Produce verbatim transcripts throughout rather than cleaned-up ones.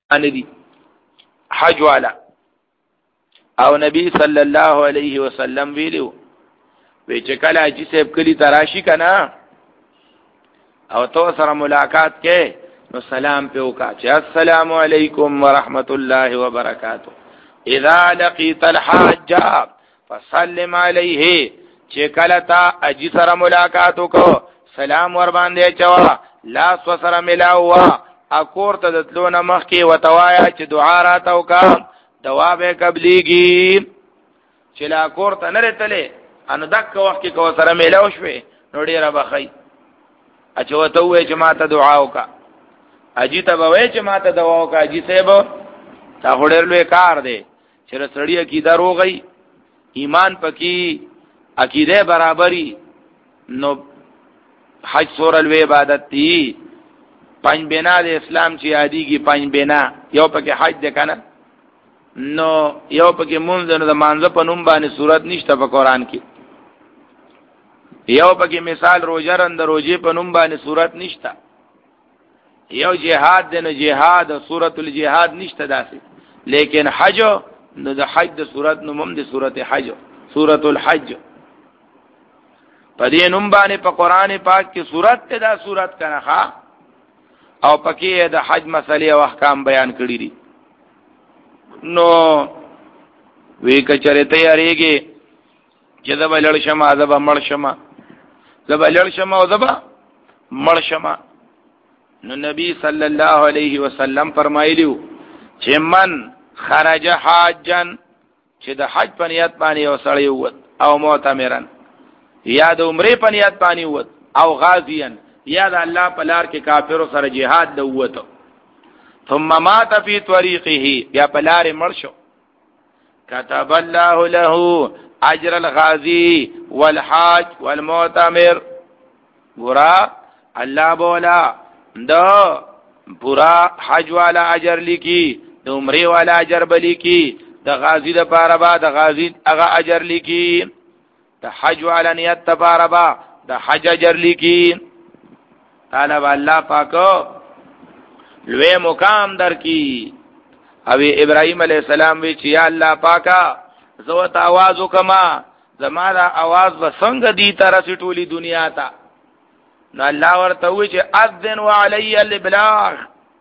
ان دي حج والا او نبی صلی الله علیه وسلم ویلو وی چې کله حاجی صاحب کلی تراشی کنا او تو سره ملاقات کې نو سلام په وکا چې السلام علیکم ورحمت الله وبرکاته اذا لقيت الحاج فسلم علیه چې کله تا حاجی سره ملاقات وکړو سلام ور باندې چوا لاس وسره ملاوا اکور ته دتلونه مخ کې وتوایا چې دعا راته وکا دوا به قبليږي چې لا کور ته نه رتلې ان دک وخت کې کو سره ملاو شوي نو ډیره بخای اچو ته وې چې ما ته دعا وکا اجي ته وې چې ما ته دعا وکا اجي سیب تا هډر لوی کار دی چې سړی عقیده روغی ایمان پکې عقیده برابرۍ نو حج سور الوی عبادت دی پنځ بنا د اسلام چې یادېږي پنځ بنا یو پکې حج ده کنه نو یو پکې مونږ د مانزه په نوم باندې صورت نشته په قران کې یو پکې مثال روزه رند روزه په نوم باندې صورت نشته یو جهاد د نه جهاد سورۃ الجهاد نشته داسې لیکن حج نو د حج د صورت نوم هم د سورۃ حج سورۃ الحج په دې نوم باندې په قران پاک کې صورت ته دا صورت کنه ها او پکې د حج مسلې او احکام بیان کړی دي نو وی کچره تیاریږي چې دا بلل شمه دا مړ شمه دا بلل شمه او دا مړ شمه نو نبی صلی الله علیه وسلم فرمایلیو چې من خرج حاجا چې د حج په نیت باندې یو سړی ووت او معتمرن یا د عمره په نیت باندې ووت او غازیان یا د الله په لار کې کافر سره jihad د ووت ثم مات فی طریقه یا په لار مړ شو كتب الله له اجر الغازی والحاج والمعتمر ګورا الله بولا دا پورا حج والا اجر لیکي د عمره والا اجر بلی کی د غازی د پاره با د غازی هغه اجر لیکي د حج والا نیت د پاره با د حج اجر لیکي تعالی الله پاکو لوی مقام در کی او ابراهيم عليه السلام وی چې یا الله پاکا زو ته आवाज وکما زماره आवाज وسنګ دی تر ټولی دنیا ته نو الله ورته وی چې اذن وعلي البلاغ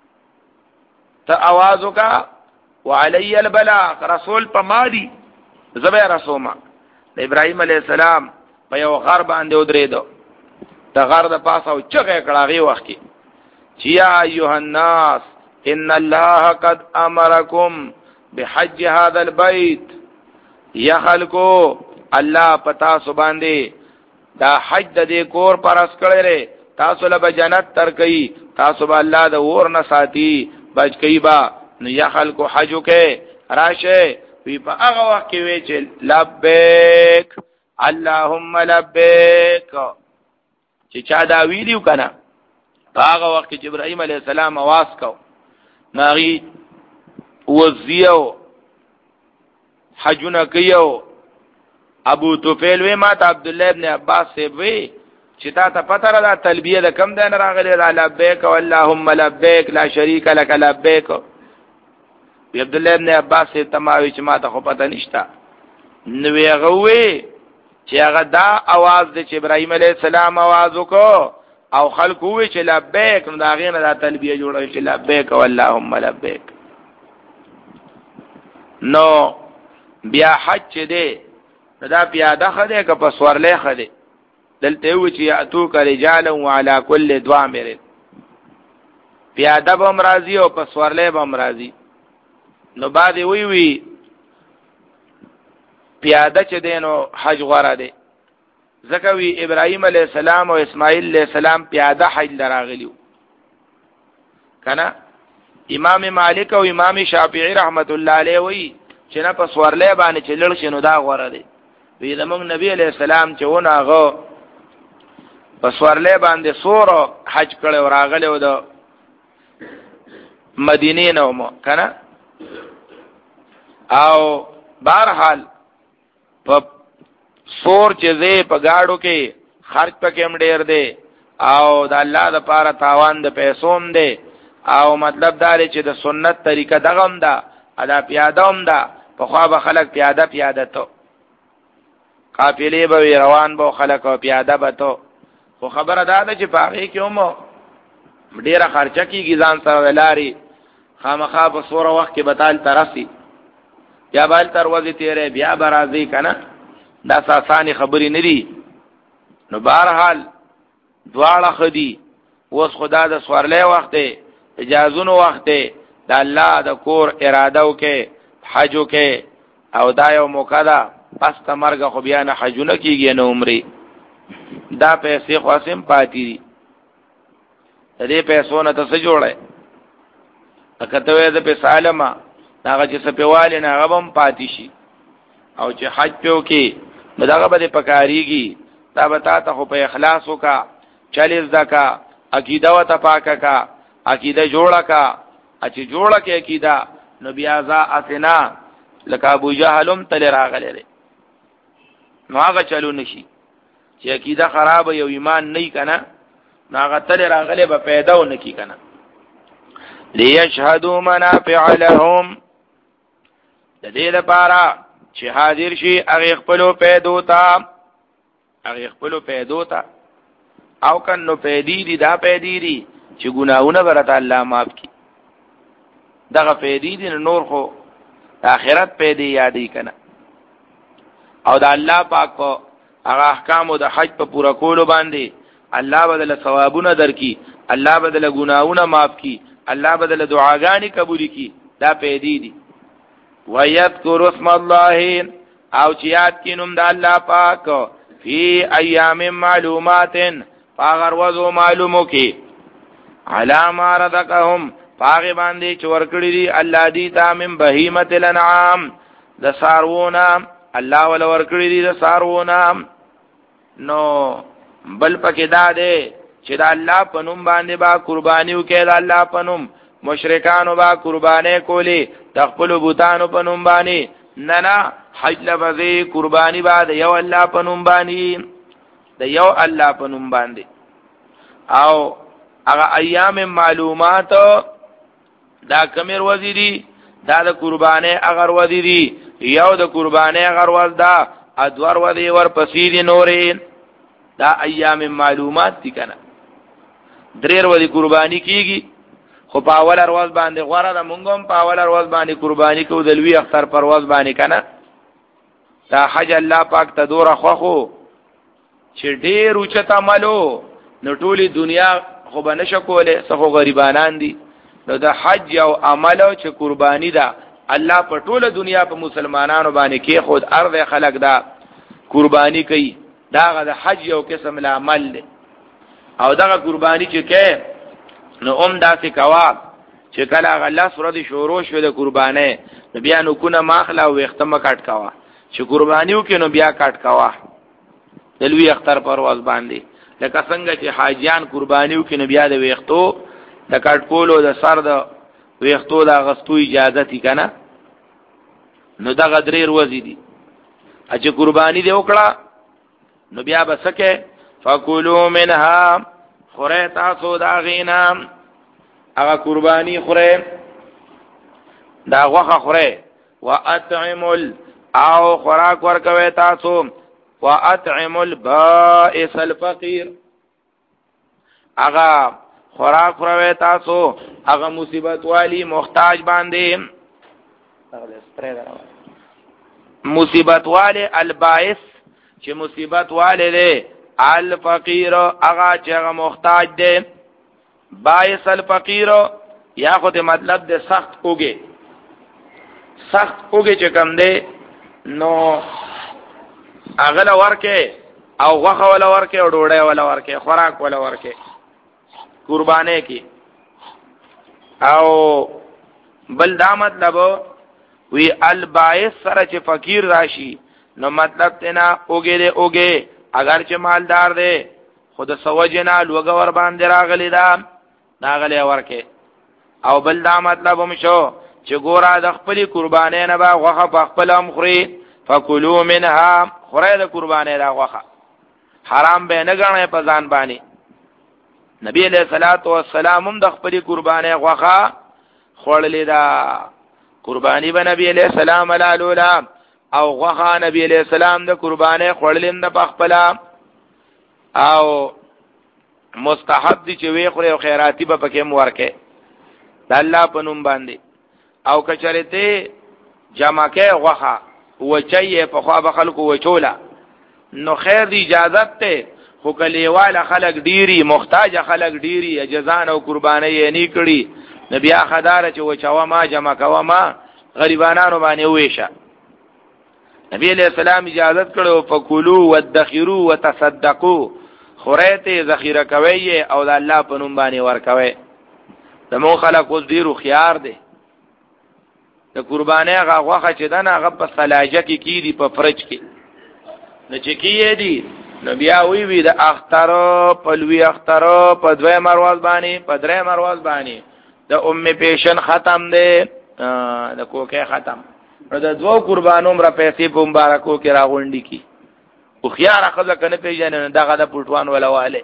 ته आवाज وکا وعلي البلاغ رسول پمادي زبې رسومه ابراهيم عليه السلام په یو غر باندې ودرېدو د غر د پاسه او چغه کړهغه وخت کې يا أيها الناس إن الله قد أمركم بحج هذا البيت يا خلقو الله پتا سبحانه دا حج د دې کور پر اس کړه تاسو له جنت تر کوي تاسو به الله د اور نه ساتي بچ کوي با نو یا خلقو حج کې راشه وی په هغه وخت کې وی چې لبیک اللهم لبیک چې چا دا ویډیو کنه هغه وخت چې ابراهيم عليه السلام आवाज کو ناغي وزيو حجونه کيو ابو طفیل وی ما ته عبد الله ابن عباس سی وی چې تا ته پته را تلبیه د کم دین راغلی را لبیک اللهم لبیک لا شریک لك لبیک وی عبد الله ابن عباس سی تماوی چې ما ته خو پته نشتا نو وی غوي چې هغه دا आवाज د چې ابراهيم عليه السلام आवाज وکړو او خلق وی چې لبیک نو دا غینه د تلبیه جوړه چې لبیک اللهم لبیک نو بیا حج دې دا پیاده خده که په سورلې خده دلته و چې اتو ک رجال وعلى كل ضامر پیاده به امراضی او په سورلې به امراضی نو بعد وی وی پیاده چې دینو حج غره ده زکوی ابراهيم عليه السلام او اسماعیل عليه السلام پیاده حج لراغلیو کنه امام مالک او امام شافعی رحمت الله علیه وی چې نه په سورلې باندې چې لړ شنو دا غوړه دي وی زموږ نبی علیہ السلام چې وناغه په سورلې باندې سور حج کړو راغلو د مدینې نو مو کنه او بهرحال په سور چې زه په گاډو کې خرج پکې هم ډېر دی او د الله د پاره تاوان د پیسوم دی او مطلب دا دی چې د سنت طریقه دغه هم ده ادا پیاده هم ده په خوا به خلک پیاده پیاده تو قافلې به روان به خلک او پیاده به تو خو خبره دا ده چې په هغې کې هم ډېره خرچه کېږي ځان سره ولاري خامخا په سوره وخت کې به تال ترسي بیا به هلته ورځې تېری بیا به راځي که نه داسې اسانې خبرې نه دي نو بهرحال دواړه ښه دي اوس خو دا د سورلی وخت دی اجازونو وخت دی د الله د کور اراده وکړې حج وکړې او دا یو موقع ده پس ته مرګه خو بیا نه حجونه کېږي نه عمرې دا پیسې خو هسې هم پاتې دي د دې پیسو نه ته څه جوړی که ته وایې زه پې سالمه هغه چې څه پې والې نه هغه به هم پاتې شي او چې حج پې وکړې نو دغه به دې پکارېږي دا به تا ته خو په اخلاص وکړه چل زده که عقیده ورته پاکه که عقیده جوړه که چې جوړه کې عقیده نو بیا ځه هسې نه لکه ابو جهل هم تلې راغلی دی نو هغه چلو نشي چې عقیده خرابه یو ایمان نه وي که نه نو هغه تلې راغلی به پیدا ونه کړي که نه لیشهدوا منافع لهم د دې لپاره چې حاضر شي هغې خپلو پیدو ته هغې خپلو پیدو ته او که نو پیدې دي دا پیدې دي چې ګناهونه به راته الله معاف کړي دغه پیدې دي نو نور خو د آخرت پیدې یادې که نه او د الله پاک په هغه احکامو د حج په پوره کولو باندې الله به دله ثوابونه درکړي الله به دله ګناهونه معاف کړي الله به دله دعاګانې قبولې کړي دا پیدې دي وَيَذْكُرُ اسْمَ اللَّهِ او چې یاد کړي نوم د الله پاک فی ایام معلومات پاغر وضو معلومو کې علی ما رزقهم پاغی باندې چې ورکړي دي الله دې ته من بهیمة الانعام د څاروونه الله ولا ورکړي دي د څاروونه نو بل پکې دا دی چې د الله په نوم باندې با قرباني وکړي د الله په نوم مشرکانو با قرباني کولی د خپلو بوتانو په نوم باندې نه نه حج لفظي قرباني با د یو الله په نوم باندې د یو الله په نوم باندې او هغه ایام معلومات دا کمر وزیری دا د قربانه اگر وزیری یو د قربانه اگر وز دا ادور وزی ور پسید نورین دا ایام معلومات دي کنه دریر وزی قربانی کیږي خو په اول ورځ باندې غوړه د مونږم په اول ورځ باندې قربانی کو د لوی اختر پر ورځ باندې کنه دا حج الله پاک ته دوره خوخو چې ډیر اوچت عملو نو ټولي دنیا خو به نشه کوله څخه غریبانان دي نو د حج او عملو چې قربانی ده الله په ټوله دنیا په مسلمانانو باندې کې خود ارض خلق دا قربانی کوي دا د حج یو قسم العمل ده او دا قربانی چې کې نو اوم داسې کوا چې کله غلا سره د شورو شو د قربانه نو بیا نو کو نه ماخلا او ختمه کټ کوا چې قربانیو کې نو بیا کټ کوا د لوی اختر پر ورځ باندې لکه څنګه چې حاجیان قربانیو کې نو بیا د ویختو د کټ کولو د سر د ویختو د غستو اجازه تی کنه نو دا غدریر وځي دي چې قربانی دی وکړه نو بیا بسکه فکلوا منها خوره تاسو دا غینا هغه قربانی خوره دا غوخه خوره واطعموا او خوراک ورکوي تاسو واطعموا البائس الفقير هغه خوراک خوره تاسو هغه مصیبت والی محتاج باندې مصیبت والی البائس چې مصیبت والی دی الفقیر هغه چې هغه محتاج دی بائس الفقیر یا خو دې مطلب دی سخت اوږې سخت اوږې چې کم دی نو هغه له ورکې او غوښه ولا ورکې او ډوډۍ ولا ورکې خوراک ولا ورکې قربانه کې او بل دا مطلب وی البائس سره چې فقیر راشي نو مطلب تینا اوږې دی اوږې اگر چې مالدار دی خود سوجنا لوګه ور باندې راغلی دا ناغلی ورکه او بل دا مطلب هم شو چې ګورا د خپل قربانې نه با غوخه په خپل هم خوري فکلوا منها خوري د قربانې دا غوخه حرام به نه غنه په ځان باندې نبی علیہ الصلوۃ والسلام هم د خپل قربانه غوخه خورلې دا قربانی به نبی علیہ السلام علاوه او غوخه نبی علیہ السلام د قربانه خورلې د پخپلا او مستحب دي چې وی خوري او خیراتی به پکې مورکه د الله په نوم باندې او کچرته جمع کې غوخه وچي په خوا به خلکو وچولا نو خیر دی اجازت ته خو کلیواله خلق ډیری محتاج خلق ډیری اجزان او قربانی یې نه کړي نبي خدار چې وچوا ما جمع کوا ما غریبانو باندې وېشه نبی علیہ السلام اجازت کړو فکلوا وادخروا وتصدقوا خورته ذخیره کوي او د الله په نوم باندې ورکوي د مو خلق اوس ډیرو خيار دي د قربانی هغه غوخه چې دنه هغه په سلاجه کې کیږي په فرج کې نه چې کیې دي نو بیا وی وی د اختر په لوی اختر په دوه مرواز باندې په درې مرواز باندې د ام پیشن ختم دی د کوکه ختم نو د دوه قربانو مر پیسې په مبارکو کې راغونډي کی او خيار اخذ کنه پیژنه دغه د پټوان ولواله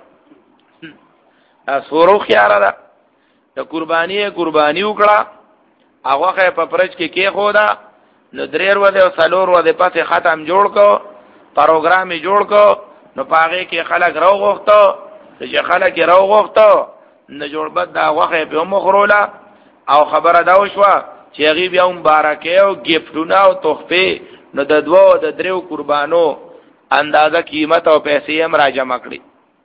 اسورو خيار ده د قرباني قرباني وکړه هغه په پرچ کې کې خودا نو دریر و د سلور و د پته ختم جوړ کو پروګرام جوړ کو نو پاغه کې خلک راو غوښته چې خلک راو غوښته نو جوړ بد دا وخه په مخروله او خبره دا وشوه چې غي بیا مبارکه او گیفټونه او تحفه نو د دوو د دریو قربانو اندازه قیمت او پیسې هم را جمع کړي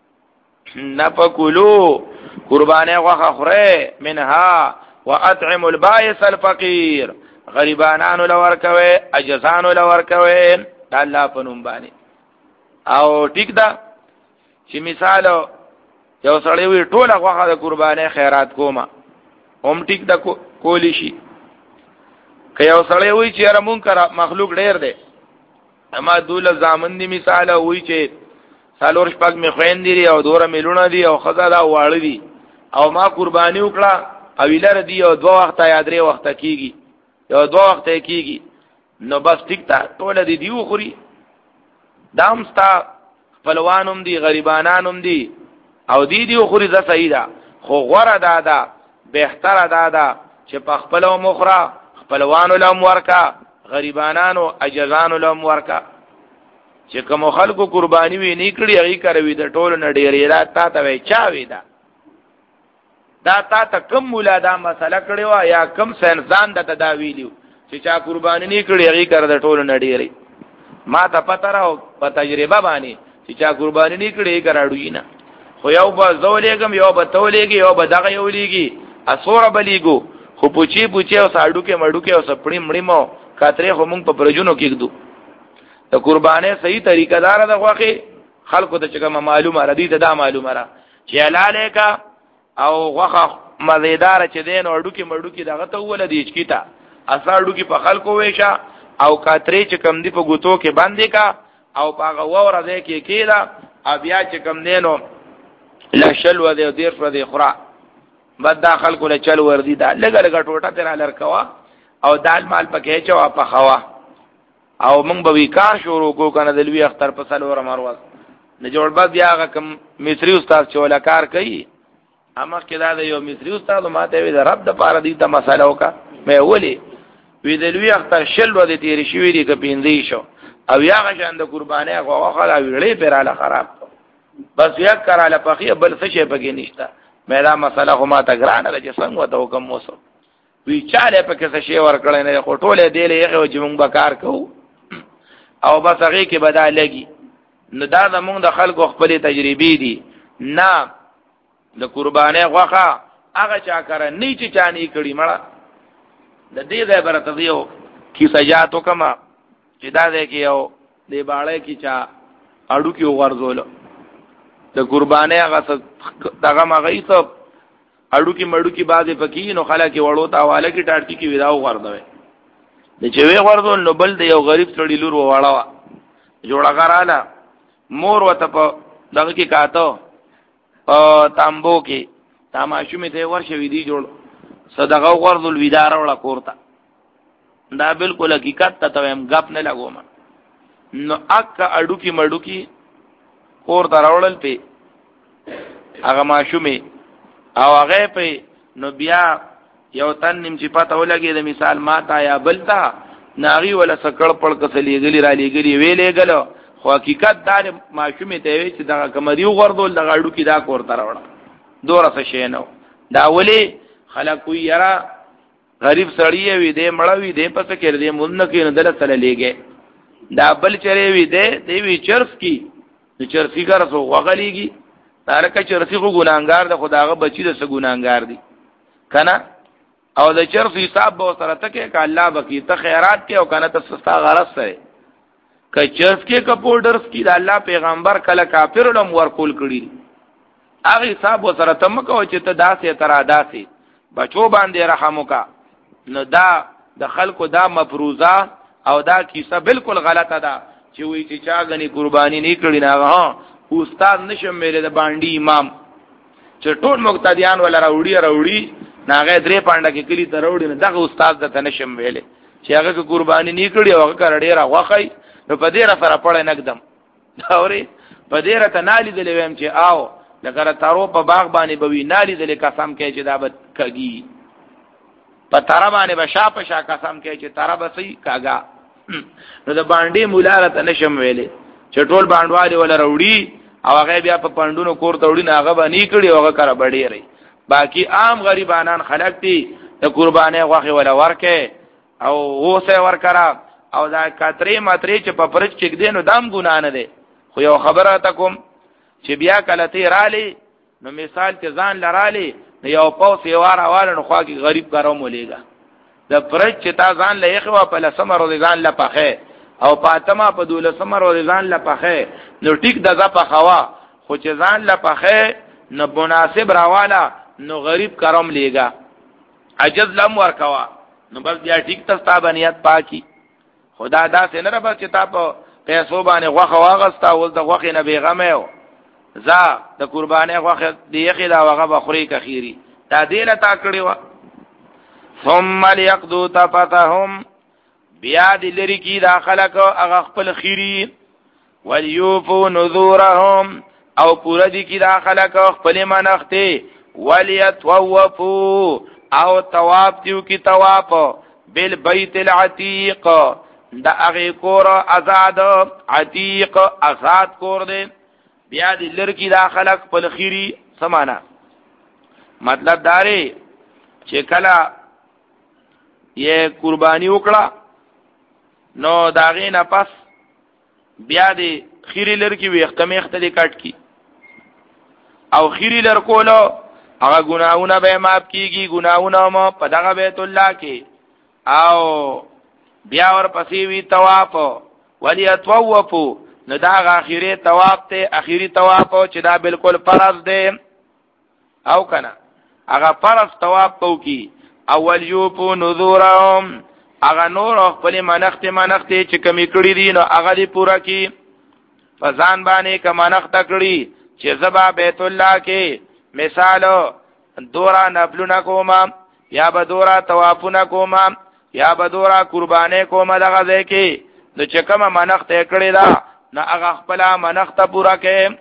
نه پکولو قربانه غوخه خوره منها واطعم البائس الفقير غریبانانو لور کوي اجزانو لور کوي د الله په نوم باندې او ټیک دا چې مثال یو سړی وي ټوله غوخه د قربانه خیرات کوما هم ټیک دا کولی شي که یو سړی وي چې را مونږ مخلوق ډیر دی اما دوله زامن دی مثال وي چې سالور شپږ می خويندې او دوره ملونه دي او خزا دا واړه دي او ما قرباني وکړه او لره دی او دوه وخت یا درې وخت کیږي یو دوه وخت کیږي نو بس ټیک تا ټول دي دیو خوري دام ستا خپلوانم دي غریبانانم دي او دی دیو خوري ز صحیح ده خو غوړه دادا بهتره دادا چې په خپلو مخره خپلوانو لم ورکا غریبانانو اجزانو لم ورکا چې کوم خلکو قرباني وی نه کړی هغه کوي د ټولو نډیری را تا ته وی چا وی دا دا تا ته کم مولا دا مسله کړی وا یا کم سنځان د تداویلیو چې چا قرباني نه کړی هغه کړ د ټولو نډیری ما ته پته راو په تجربه باندې چې چا قرباني نه کړی کراړوی نه خو یو به زولېګم یو به تولېږي یو به دغه یو لېږي اسوره بلیګو خو پوچی پوچی او ساډو کې مړو کې او سپړی مړی مو کاتره خو مونږ په پرجونو کېږدو د قربانه صحیح طریقه دار د غوخي خلکو ته چې کوم معلومه ردی ته دا معلومه را چې حلاله کا او غوخه مزیدار چې دین اورډو کې مړو کې دغه ته ول دی چې کیتا اساړو کې په خلکو وېشا او کاتره چې کم دی په ګوتو کې باندې کا او پاغه وره دې کې کېدا بیا چې کم دینو لشل و دې دیر پر دې خورا بد داخل کوله چل وردی دا لګ لګ ټوټه تر لړکوا او دال مال پکې چوا په خوا او موږ به کار شروع کو کنه د لوی اختر په سلوره مروز نه جوړ بد بیا کم مصری استاد چې ولا کار کوي اما کدا د یو مصری استاد ماته وی د رب د پاره دي ته مساله وکا مې ولي وی د لوی اختر شل و دې تیر شوی دی ک پیندې شو او یا غشان د قربانه غوغه لا ویلې پراله خراب بس یک کراله پخې بل څه شي پکې نشته مې دا مساله خو ما ته ګرانه چې څنګه وته کوم وسو وی چاله پکې څه شی ورکړل نه خټولې دی له یو جمع بکار کو او بس هغه کې بدا لګي نو دا زمونږ د خلکو خپل تجربې دي نه د قربانه غوخه هغه چا کار نه چې چانی کړي مړه د دې ځای برته دیو کی سجاتو کما چې دا دې کې یو دی باړې کی چا اډو کې ورزول د قربانه هغه دغه مغې ته اډو کې مړو کې بازه پکې نو خلا کې وړو تا والا کې ټاټکی کې وداو غردوي د چوي غردول نو بل د یو غریب سړی لور وواړه جوړه غراله مور وته په دغه کې کاته په تامبو کې تماشومې ته ورشه ویدي جوړ صدقه غردول ویدار وړه کوړه دا بالکل حقیقت ته هم غپ نه لګوم نو اک اډو کې مړو کې اور دراوړل په هغه ماشومه او هغه په نو بیا یو تن نیم چې پته ولګي د مثال ماتا یا بلتا ناغي ولا سکړ پړ کسلې غلی را لګلی ویلې غلو خو حقیقت دار ماشومه ته وی چې دا کمریو غردول د غاړو کې دا کور تر وړه دوره څه شي نو دا ولی خلک وی یرا غریب سړی وی دې مړوي دې پس کې دې مونږ کې نه دل سره لګي دا بل چره وی دې دی وی چرس کی نو چرسی کار سو غغلیږي تارکه چرسی خو ګناګار د خداغه بچی د س ګناګار دي کنه او د چرس حساب به سره تکه ک الله بکی ته خیرات کې او کنه ته سستا غرض سره ک چرس کې کپورډرز کې د الله پیغمبر کله کافر لم ورکول کړي هغه حساب سره تم کو چې ته داسې تر داسې بچو باندې رحم وکا نو دا د خلکو دا مفروضه او دا کیسه بالکل غلطه ده چې وی چې چا غني قرباني نه کړی نه ها استاد نشم مېره د باندې امام چې ټول مقتدیان ولا راوړي راوړي ناغه درې پانډه کې کلی ته راوړي نه دغه استاد د تنشم ویلې چې هغه قرباني نه کړی او هغه کړ ډیر واخی نو په دې را سره پړې نقدم اوري په دې را ته نالي دلې ويم چې آو لکه تارو په باغ باندې بوي نالي دلې قسم کې چې دا بد کږي په تر باندې بشا په شا قسم کې چې تر به سي کاګا نو د باندې مولا ته نشم ویلې چې ټول باندواله ولا وروړي او هغه بیا په پندونو کور ته وړي نه هغه باندې کړي هغه کړه بډې ری باقی عام غریبانان خلق دي د قربانې غوخه ولا ورکه او وسه ورکړه او دا کاترې ماترې چې په پرچ کې دینو دام ګنا نه دي خو یو خبره تکوم چې بیا کله تی رالی نو مثال ته ځان لرالی یو پاو سیوار حواله نو خوا کې غریب کارو مولېګا د پرچ چې تا ځان لېخوا په لسمر او ځان لپخه او پاتما په دولسمر او ځان لپخه نو ټیک دغه په خوا خو چې ځان لپخه نو مناسب راواله نو غریب کارم لېګا عجز لم ورکوا نو بس بیا ټیک تستا بنیت پاکي خدا دا څنګه را بچ تا په پیسو باندې غوخه واغستا ول د غوخه نه بیغمه زا د قربانې غوخه دیخه دا وغه بخوري کخيري دا دینه تا کړی و ثم ليقضوا تفتهم بیا د لری کی دا خلق هغه خپل خيري وليوفوا نذورهم او پورا دي کی دا خلق خپل منخته وليطوفوا او طواف دیو کی طواف بالبيت العتيق دا هغه کور آزاد عتیق آزاد کور دی بیا د لړکی دا خلق په خيري سمانا مطلب داري چې کلا یې قرباني وکړه نو داغې نه پس بیا د خيري لړکی ویخته میخته دې کټ کی او خيري لړ کولو هغه ګناونه به معاف کیږي ګناونه مو په دغه بیت الله کې او بیا ور پسې وی طواف وليطوفوا نو دا اخیری طواف ته اخیری طواف چې دا بالکل فرض دی او کنه هغه فرض طواف کو کی اول یوفو نذورهم هغه نور خپل منخت منخت چې کمی کړی دي نو هغه دی پورا کی فزان باندې کمنخت کړی چې زبا بیت الله کې مثال دورا نفلنا کوما یا بدورا طوافنا کوما یا بدورا قربانه کوما دغه ځای کې نو چې کومه منخت کړی دا نه هغه خپل منخت پورا کې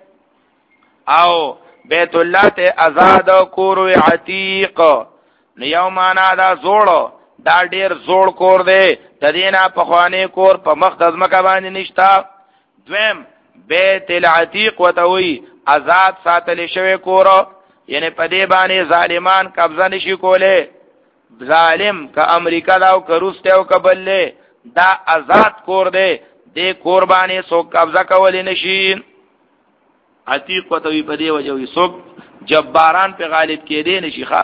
او بیت الله ته آزاد کور عتیق نو یو معنا دا زوړ دا ډیر زوړ کور دی د دینه په خوانه کور په مخدز مکه باندې نشتا دویم بیت العتیق وتوي آزاد ساتل شوی کور یعنی په دې باندې ظالمان قبضه نشي کوله ظالم کا امریکا دا او کروسته او کبل دا آزاد کور دی دې قرباني سو قبضه کول نشي عتیق وتوي په دې وجه وي سو جباران په غالب کې دي نشي ښا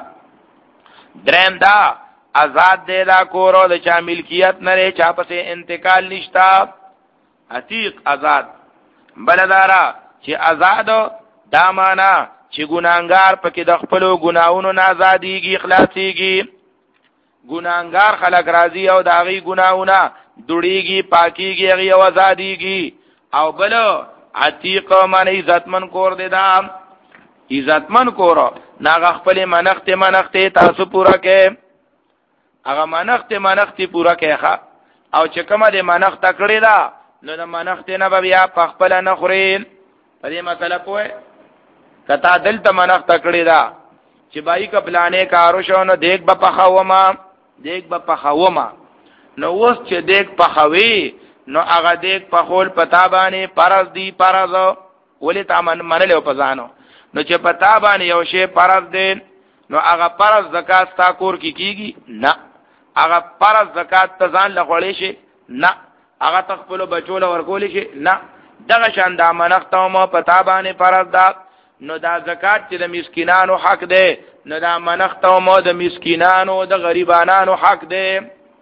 درم دا آزاد دی دا کور او د چا ملکیت نه چا پسې انتقال نشتا عتیق آزاد بلدارا چې آزاد دا معنا چې ګناګار پکې د خپل ګناونو نه آزاديږي اخلاصيږي ګناګار خلک راضي او داغي ګناونه دوړيږي پاکيږي هغه او آزاديږي او بل عتیق معنی عزتمن کور دی دا عزتمن کور ناغه خپل منخت منخت تاسو پورا کې هغه منخت منخت پورا کې او چې کومه د منخت کړی دا نو د منخت نه بیا په خپل نه خوري په دې مسله پوهه کتا دلته منخ تکړی دا چې بای کپلانې کارو شو نو دیک به پخوما دیک به پخوما نو اوس چې دیک پخوي نو هغه دیک پخول پتا باندې پرز دی پرز ولې تا من منلو پزانو نو چې پتا باندې یو شی پرز دی نو هغه پرز زکات تا کور کی کیږي نه هغه پرز زکات ته ځان لغړې شي نه هغه تخپل بچول ورکول شي نه دغه شان د منښت مو پتا باندې پرز دا نو دا زکات چې د مسکینانو حق دی نو دا منښت مو د مسکینانو د غریبانو حق دی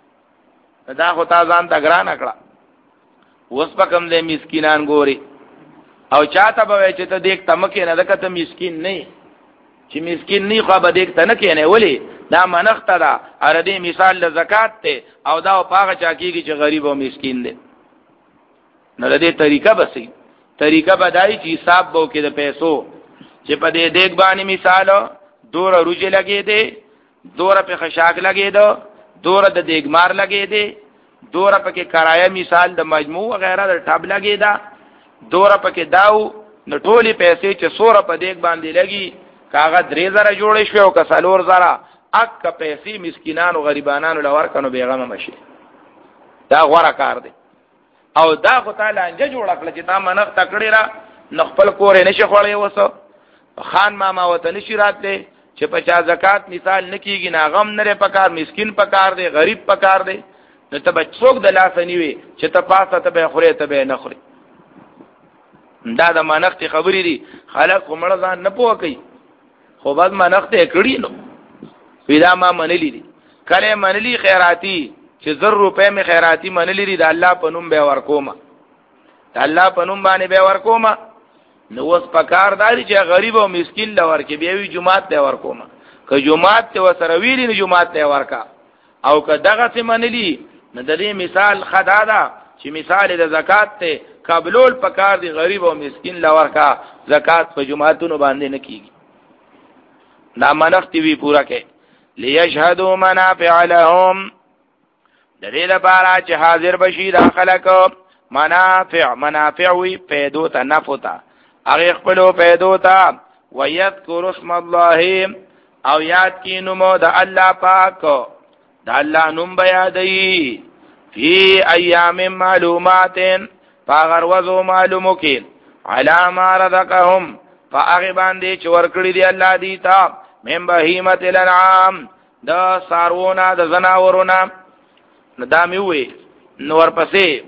دا خو تا ځان تګران کړه اوس په کوم دې مسکینان ګوري او چاته به چې ته دیک تمکه نه دکته مسکین نه چې مسکین نه خو به دیک ته نه کینه ولی دا منښت دا ار دې مثال د زکات ته او دا پاغه چا کیږي چې غریب او مسکین دی نو د دې طریقه بسې طریقه بدای چې حساب بو کې د پیسو چې په دې دیک باندې مثال دور روجه لګې دي دور په خشاک لګې دو دور د دیګمار لګې دي دور په کې کرایه مثال د مجموع وغیرہ د ټاب لګې دا دور په کې داو نو ټولي پیسې چې سور په دیګ باندې لګي کاغذ درې زره جوړې شو او کسلور زره اک پیسې مسکینانو غریبانو لور کنو بیغمه مشي دا غوړه کار دی او دا خو تعالی انجه جوړ کړل چې تا منغ تکړی را نخپل کور نشي خوړې وسو خان ماما وته نشي راته چې په چا زکات مثال نکیږي نا غم نه پکار مسکین پکار دی غریب پکار دی نو ته بچوک د لاس نیوي چې ته پاسه ته به خوري ته به نه خوري دا د منښت خبرې دي خلک کومړ ځان نه پوه کوي خو بعد منښت کړي نو پیدا ما منلی دي کله منلی خیراتی چې زر روپے می خیراتی منلی دي د الله په نوم به ورکوما د الله په نوم باندې به ورکوما نو اوس پکار داري چې غریب او مسکین لور کې بیا وی جمعات ته ورکوما که جمعات ته وسره ویلی نه جمعات ته ورکا او که دغه څه منلی نو د دې مثال خدا دا چې مثال د زکات ته قبلول پکار دی غریب او مسکین لور کا زکات په جمعاتونو باندې نه کیږي دا منښت وی پورا کې لیشهدوا منافع لهم د دې لپاره چې حاضر بشي د خلک منافع منافع وی پیدو ته نفوتا هغه خپلو پیدو ته ويذكر اسم الله او یاد کی نومو د الله پاک د الله نوم بیادای فی ایام معلومات فاغر وذو معلومو کې علامه رزقهم فاغه باندې چې ورکړي دی الله دی تا من بهیمت الانعام دا سارونا د زناورنا ندامي وي نور پسې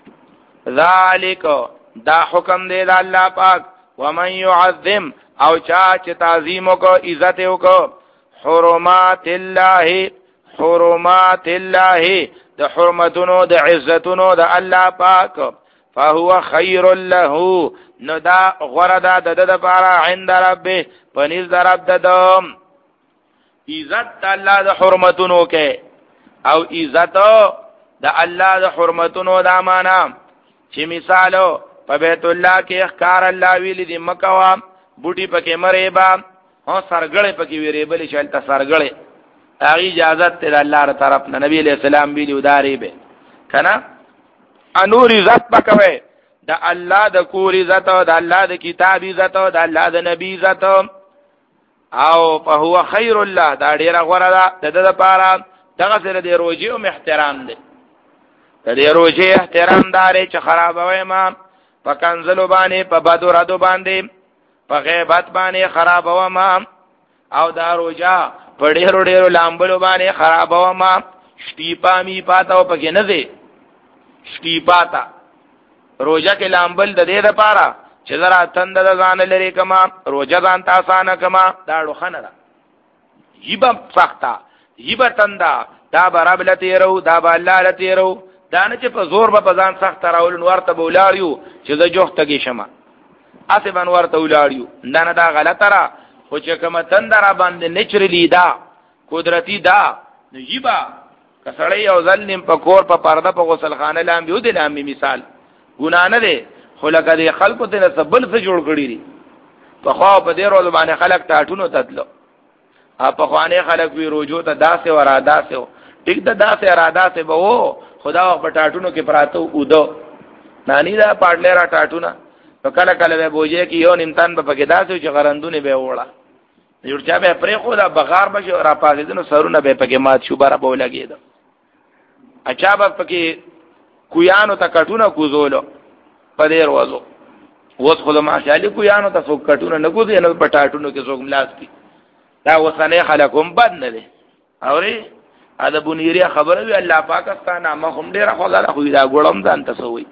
ذالک دا حکم دی د الله پاک ومن يعظم او چا چې تعظیم کو عزت کو حرمات الله حرمات الله د حرمتونو د عزتونو د الله پاک فهو خير له نو دا غردا د د لپاره عند ربه پنځ د رب د عزت الله د حرمتونو کې او عزت د الله د حرمتونو د معنا چې مثالو په بیت الله کې احکار الله ویل دي مکوا بوټي پکې مریبا هو سرګړې پکې ویریبل شالته سرګړې هغه اجازه ته الله تعالی طرف نه نبی علیہ السلام ویلو داري به کنه انور عزت پکوي د الله د کور عزت او د الله د کتاب عزت او د الله د نبی عزت او په هو خیر الله دا ډیره غوړه ده د لپاره دغه سره د روزي او احترام دی د روزي احترام داري چې خرابوي ما په کنزلو باندې په بدو ردو باندې په غیبت باندې خرابوي ما او دا روزا په ډیرو ډیرو لامبلو باندې خرابوي ما شټیپا می پاتاو پکې نه دی شټیپاتا روزا کې لامبل د دې لپاره چې زرا تند د ځان لري کما روزا ځان تاسانه کما دا ډوخنه ده یبه سخته یبه تندا دا برابر لته رو دا بالله لته رو دا نه چې په زور به ځان سخت راول ورته بولاریو چې د جوختګي شمه اته باندې ورته ولاریو دا نه دا غلطه را خو چې کوم تند را باندې نچرلی دا قدرتی دا نو یبه کسړی او ظلم په کور په پرده په غسل خانه لام یو د لامي مثال ګنا نه دی خو لکه د خلکو ته سبل څه جوړ کړی دي په خوا په دې ورځ باندې خلک ټاټونو تدلو په خوانه خلک وی روجو ته داسې ورا داسې ټیک د داسې اراده ته به وو خدا په ټاټونو کې پراته او دو نانی دا پاړلې را ټاټونه نو کله کله به بوجه کې یو نیمتان به پکې داسې چې غرندونه به وړه جوړ چا به پرې خو دا بغار بشه را پاسېدنو سرونه به پکې مات شو بره به ولګېده اچا به پکې کویانو ته کټونه کوزولو په دې ورځو اوس خو د ماشالي کویانو ته څوک کټونه نه کوزي نه په ټاټونو کې څوک ملاس کی دا وسنه خلک هم بد نه دي اوري اده بنيري خبره وی الله پاکستان ما هم ډیره خو دا خو دا ګړم ځان تسوي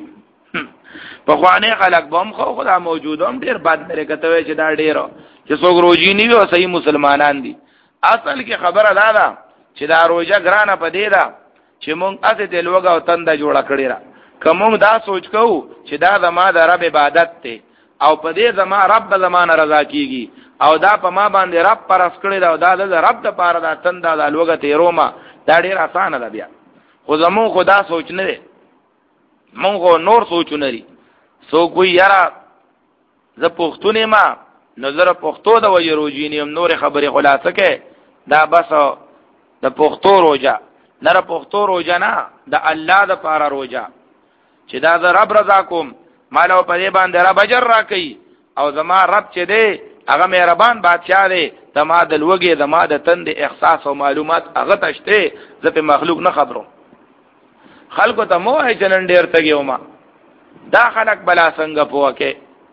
په خوانه خلک بم خو خدا موجودم ډیر بد نه کته چې دا ډیرو چې څوک روزي نیوي او صحیح مسلمانان دي اصل کې خبره دا ده چې دا روزه ګرانه پدې ده چې مونږ اته د لوګه او تنده جوړه کړی را کوم دا سوچ کوو چې دا زما د رب عبادت ته او په دې زما رب زمانه رضا کیږي او دا په ما باندې رب پرس کړی دا دا د رب د پاره دا تنده د لوګه ته روما دا ډیر اسانه ده بیا خو زمو خدا سوچ نه دی مونږ نور سوچ نه لري سو کوئی یارا ز پښتون ما نظر پښتو د وجه روجینیم نور خبره خلاصه کې دا بس د پښتو روجا نره پښتو روجا نه د الله د پاره روجا چې دا د رب رضا کوم مالو په دې باندې رب اجر را کوي او زما رب چې دی هغه مهربان بادشاہ دی زما د لوګي زما د تند احساس او معلومات هغه تشته زه په مخلوق نه خبرو خلکو ته مو هجنن ډیر تګیو ما دا خلک بلا څنګه پوکه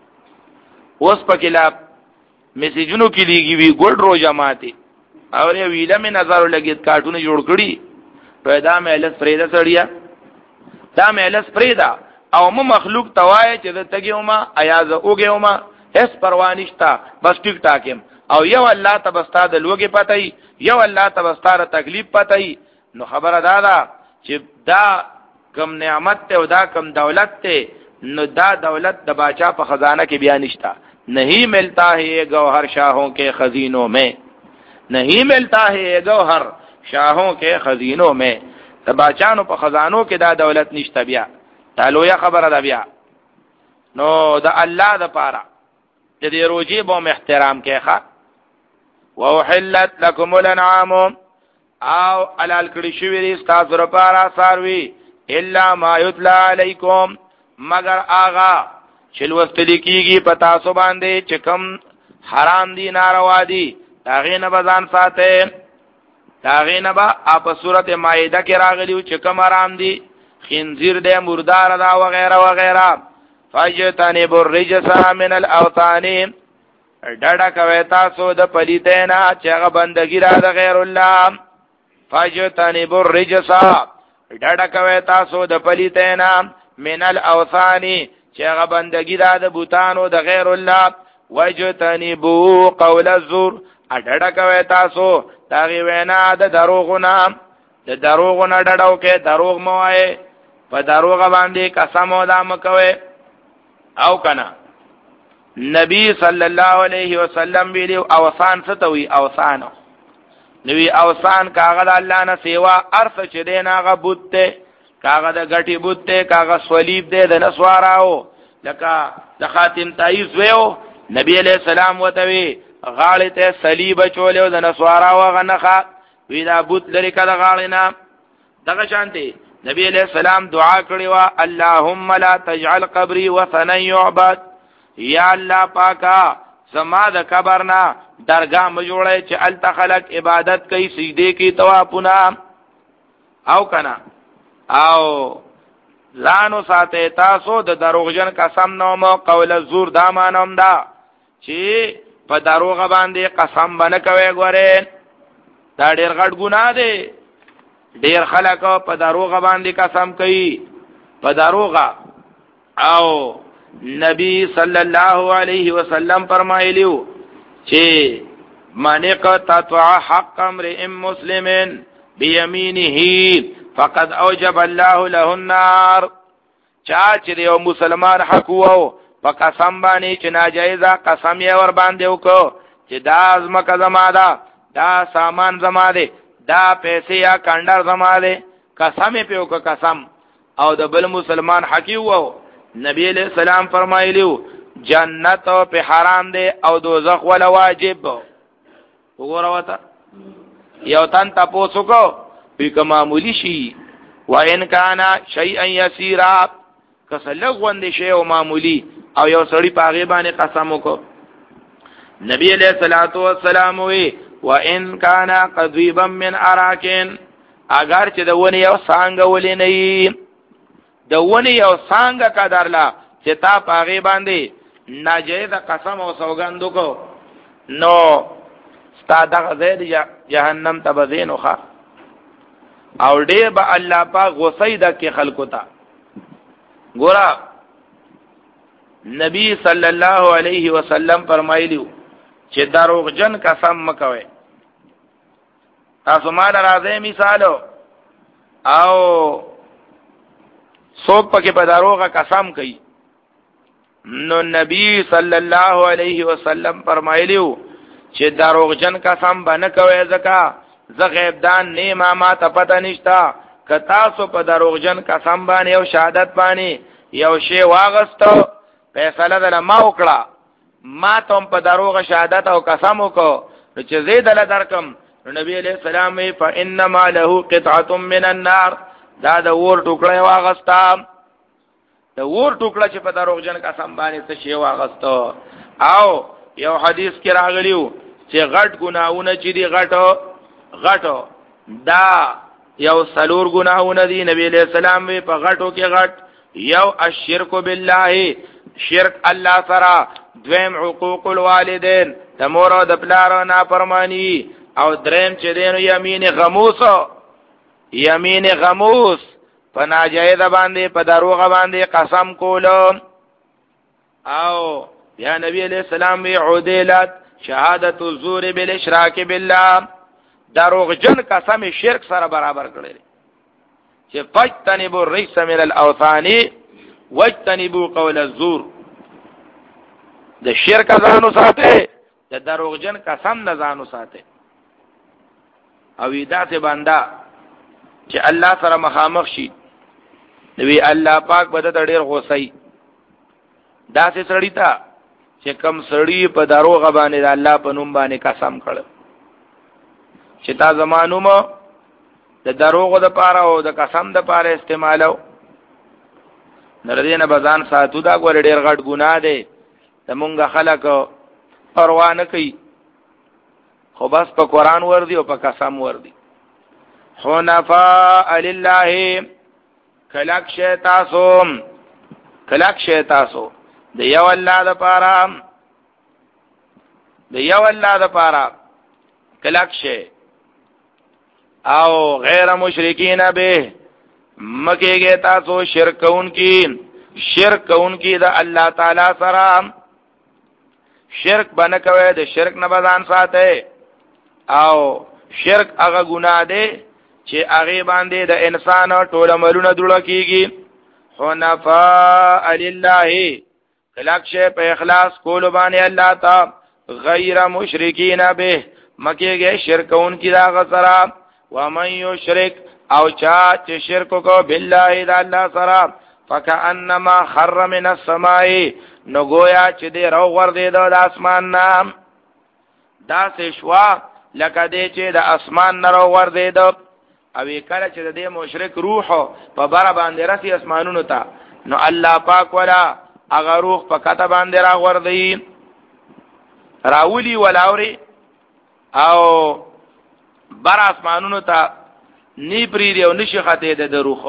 اوس پکې لا میسیجونو کې دیږي وی ګول رو جماعتي او ویله مې نظر لګیت کارټونه جوړ کړي پیدا مې لس فریدا سړیا دا مې لس فریدا او مو مخلوق توای چې د تګیو ما ایاز اوګیو ما هیڅ پروا نشتا بس ټیک ټاکم او یو الله تبستا د لوګي پتاي یو الله تبستا ر تکلیف پتاي نو خبره دا ده چې دا کم نعمت ته او دا کم دولت ته نو دا دولت د باچا په خزانه کې بیا نشتا نہیں ملتا ہے یہ گوہر شاہوں کے خزینوں میں نہیں ملتا ہے یہ گوہر شاہوں کے خزینوں میں د باچانو په خزانو کې دا دولت نشتا بیا تعالو یا خبره ده بیا نو د الله د پاره د دې روزي بوم احترام کې ښه وحلت لكم الانعام او علال کړي شوی دي تاسو لپاره ساروي الا ما یتلا علیکم مگر آغا چې لوستل کیږي په تاسو باندې چې کوم حرام دي ناروا دي هغه نه بزان ساته هغه نه با په سورته مائده کې راغلیو چې کوم حرام دي خنزیر دې مردار دا وغیرہ وغیرہ فاجتنبوا الرجس من الاوثان ډډه کوي تاسو د پلیتینا چې هغه بندګی را د غیر الله فاجتنبوا الرجس ډډه کوي تاسو د پلیتینا من الاوثان چې هغه بندګی را د بوتانو د غیر الله وجتنبوا قول الزور ډډه کوي تاسو دا وینا د دروغونه د دروغونه ډډاو کې دروغ مو وای په دروغ باندې قسم او دام کوي او کنا نبی صلی الله علیه وسلم ویلو اوسان ستوي اوسان نوی اوسان کاغه د الله نه سیوا ارث چې دینه غبوت ته کاغه د غټي بوت ته کاغه صلیب دې د نسواراو لکه د خاتم تایز ویو نبی علیہ السلام وتوی غاړه ته صلیب چولیو د نسواراو غنخه وی دا بوت لري کله غاړینا دغه شانتي نبی علیہ السلام دعا کړی وا اللهم لا تجعل قبري وثنا يعبد یا الله پاکا زما د قبرنا درگاه م جوړه چې ال تخلق عبادت کوي سجدي کوي طوافونه او کنا او ځانو ساته تاسو د دروغجن قسم نوم قول الزور دا مانوم دا چې په دروغ باندې قسم باندې کوي ګوره دا ډیر غټ ګناه دی ډیر خلک په دروغ باندې قسم کوي په دروغ او نبی صلی الله علیه وسلم فرمایلیو چې مانه کا تطوع حق امرئ مسلم بیمینه فقد اوجب الله له النار چا چې یو مسلمان حق وو په قسم باندې چې ناجایزه قسم یې ور باندې وکړو چې دا ازمکه زما ده دا سامان زما ده دا پیسې یا کندر زما ده قسم په وکړه قسم او د بل مسلمان حقي وو نبی علیہ السلام فرمایلیو جنت په حرام ده او دوزخ ولا واجب وګوره وتا یو تن تاسو کو په معمولی شي وان کان شیئا یسیرا کسلغ وند شی او معمولی او یو سړی پاغي باندې قسم وکړ. نبی علیہ الصلوۃ والسلام وی وان کان قضیبا من اراکن، اگر چې د ونی یو څنګه ولې نه وي، د ونی یو څنګه قدرلا چې تا پاغي باندې ناجیز قسم او سوګند وکړو، نو ستا دغه زید جهنم ته بزینوخه او ډیر به الله پاک غصې د کې خلکو ته. ګورا نبی صلی الله علیه وسلم فرمایلیو چې دروغجن قسم مکوئ. تاسو مال راځي مثالو او څوک پکې په دروغه قسم کوي، نو نبی صلی الله علیه وسلم فرمایلیو چې دروغجن قسم باندې کوي ځکه زه غیب دان نه ما ما ته پته نشتا که تاسو په دروغجن قسم باندې او شهادت باندې یو شی واغستو فیصله دل ما وکړه، ما ته په دروغ شهادت او قسم وکړو نو چې زید له درکم، نو نبی علیہ السلام وی فانما له قطعه من النار، دا د ور ټوکړه واغستا، د ور ټوکړه چې په دروغجن قسم باندې څه شی واغستو. او یو حدیث کې راغلیو چې غټ ګناونه چې دی غټو غټو دا یو سلور ګناونه دي. نبی علیہ السلام وی په غټو کې غټ یو الشرک بالله، شرک الله سره، دویم حقوق الوالدین، د مور او د پلار نافرمانی، او دریم چې دین یمین غموس، یمین غموس په ناجایز باندې په دروغ باندې قسم کولو. او یا نبی علیہ السلام وی عدلت شهادت الزور بالاشراک بالله، دروغجن قسم شرک سره برابر کړی چې فجتنبوا الرجس من الاوثان واجتنبوا قول الزور. د شرک ځانو ساته، د دروغجن قسم نه ځانو ساته. او ایدا ته بندا چې الله سره مخامخ شي نبی الله پاک بده د ډیر غوسې دا سه سړی تا چې کم سړی په دروغ باندې د الله په نوم باندې قسم کړ چې تا زمانو مو د دروغ د پاره او د قسم د پاره استعمالو نردینه بزان ساتو دا ګور ډیر غټ ګناه دی، د مونږه خلک پروا نه کوي، خو بس په قرآن وردی او په قسم وردی. حنفاء لله، کلک شیطاسو کلک شیطاسو د یو الله د پاره، د یو الله د پاره کلک شی، او غیر مشرکین به مکیږي تاسو شرک کون کی، شرک کون کی د الله تعالی سره، شرک باندې کوي د شرک نه بزان ساته. او شرک هغه ګناه دی چې هغه باندې د انسان ټول عملونه دړه کیږي. حنفاء لله، کلک شه په اخلاص کول باندې الله تا، غیر مشرکین به مکیږي شرک کون کی دا غسرا. ومن یشرک، او چا چې شرک کو بالله د الله سره، فکأنما خر من السماء، نو گویا چې دې رو ور دې د اسمان نام، دا سشوا لکه دې چې د اسمان نه رو ور دې د. او کله چې دې مشرک روح په بار باندې راسي اسمانونو ته، نو الله پاک ولا هغه روح په کته باندې را ور دی راولي ولاوري، او بار اسمانونو ته نی پری دی او نشي خته د روح.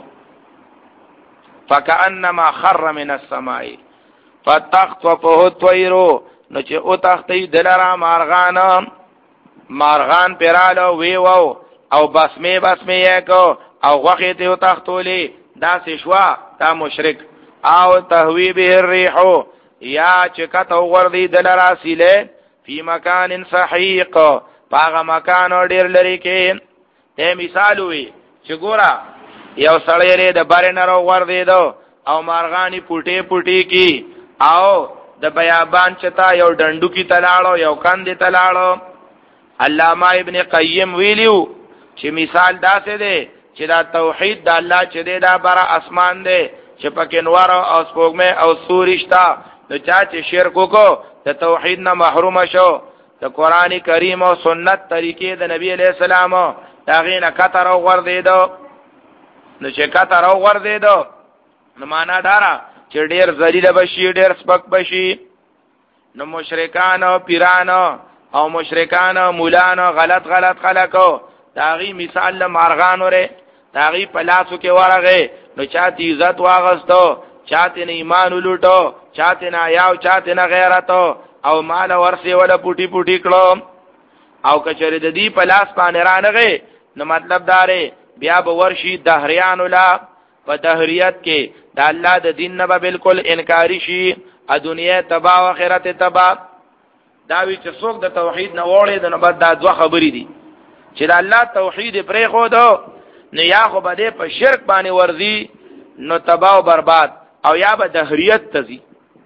فکأنما خر من السماء فتخطفه الطير، نو چې او تختی دلرا مارغان، مارغان پرالو ویو او بسمه بسمه یکو او غوخی تیو تختولی، دا سشوا تا مشرک. او تهوی به الریحو، یا چکتو غردی دلرا سیله، فی مکان صحیق، پاغا مکانو دیر لری که. تے مثالوی چې ګورا یو سړی لري د بارې نه راو غردی دو او مارغانی پټي پټي کی، او د بیابان چتا یو ډندو کی تلاړو یو کاندې تلاړو. علامہ ابن قیم ویلیو چې مثال داسې دی چې دا توحید د الله چې دی دا بر اسمان دی چې پکې نور او سپوږمۍ او سورشتا، نو چا چې شرک وکړو د توحید نه محروم شو. د قران کریم او سنت طریقې د نبی علیہ السلام دا غینه کتر او ور دی دو، نو چې کتر او ور دی دو نو معنا دارا چې ډیر ذلیل بشي ډیر سپک بشي. نو مشرکان او پیران او مشرکان او مولان غلط غلط خلقو داغي مثال له مارغان وره داغي پلاسو کې ورغه نو چاته عزت واغستو چاته نه ایمان ولټو چاته نه یاو چاته نه غیرت او مال ورسي ولا پوټي پوټي کړو او کچره د دې پلاس باندې رانغه نو مطلب داره بیا به ورشي دهریان ولا په دهریت کې د الله د دین نه به بالکل انکاری شي ا دنیا تباہ او آخرت تباہ. دا وی چې څوک د توحید نه وړي د نه بعد دا دوه خبرې دي چې د الله توحید پرې خو دو نه یا خو بده په شرک باندې ورزي نو تباہ او برباد او یا به دهریت تزي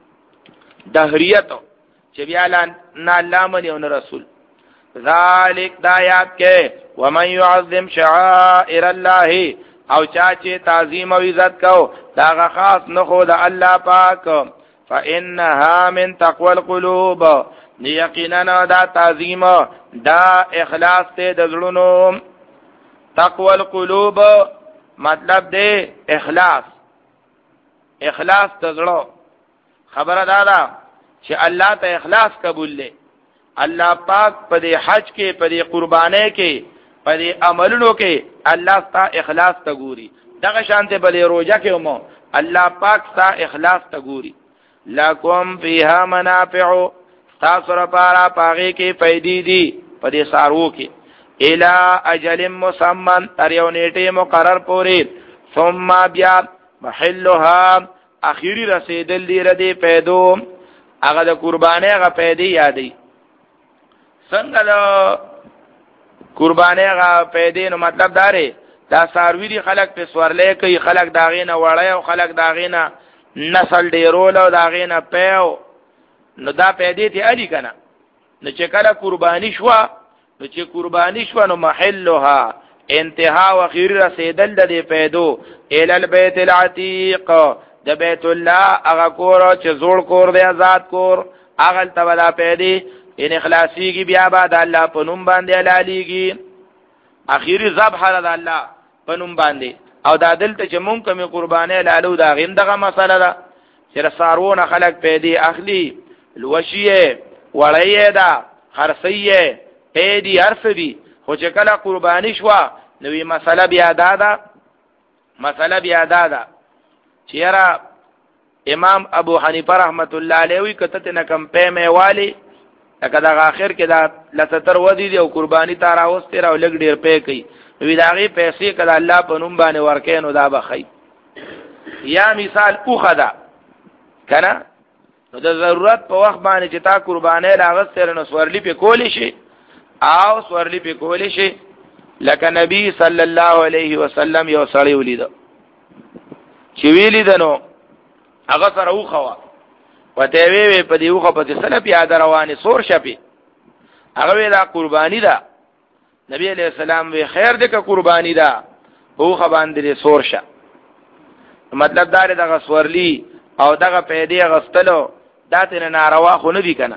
دهریت چې بیا نه الله مني او نه رسول. ذالک دایات کې ومن يعظم شعائر الله او چا چې تعظیم او عزت کو دا خاص نه خو د الله پاک فانها من تقوى القلوب یقینا دا تعظیم دا اخلاص ته د زړونو. تقوى القلوب مطلب دی اخلاص اخلاص د زړه خبره دا ده چې الله ته اخلاص قبول لې الله پاک په دې حج کې په دې قربانۍ کې په دې عملونو کې الله ستا اخلاص ته ګوري. دغه شانته بلې روزه کې هم الله پاک ستا اخلاص ته ګوري. لکم فیها منافع تاسو لپاره پاغي کې فائدې دي په دې سارو کې الی اجل مسمى تر یو نیټه مقرر پورې ثم بیا محلها اخیری رسیدل دی ردی پیدو هغه د قربانۍ هغه پیدې یادې څنګه د قربانۍ هغه پیدې نو مطلب داره دا ساروی دي خلق په سورلې کوي خلق داغینه وړای او خلق داغینه نسل ډیرول او داغینه پیو نو دا پیدې ته اړي کنه نو چې کله قرباني شو نو چې قرباني شو نو محلها انتها او اخیر رسیدل د پیدو ال البيت العتیق د بیت الله هغه کور چې زوړ کور دی آزاد کور هغه تبلا پیدې ان اخلاصيږي بیا بعد الله په نوم باندې لالیږي اخیری ذبح د الله په نوم باندې او دا دلته چې مونږ کومه قربانې لالو دا غیم دغه مسله ده چې سارونه خلق پیدې اخلي لوشیه وړیه دا خرسیه پیدې ارفدي خو چې کله قرباني شو نوې مسله بیا دا ده مسله بیا دا ده چیرې امام ابو حنیفه رحمت الله علیه وی کته نه کم په میوالي لکه دا اخر کې دا لستر ودی دی او قرباني تارا اوسته راو لګ ډیر پې کوي وی داغي پیسې کله الله په نوم باندې ورکې نو دا بخي یا مثال او خدا کنه نو د ضرورت په وخت باندې چې تا قرباني لاغستره نو سورلی په کولی شي او سورلی په کولی شي لکه نبی صلی الله علیه وسلم یو سړی ولید چې ویلی دنو هغه سره وخوا وته وی وی په دیو خو په سلف یاد روانه سور شپی هغه وی دا قربانی ده نبی علیہ السلام وی خیر دې که قربانی ده او خو باندې سور شه مطلب دا دغه سورلی او دغه پیدې غستلو داتنه ناروا خو نه دی کنه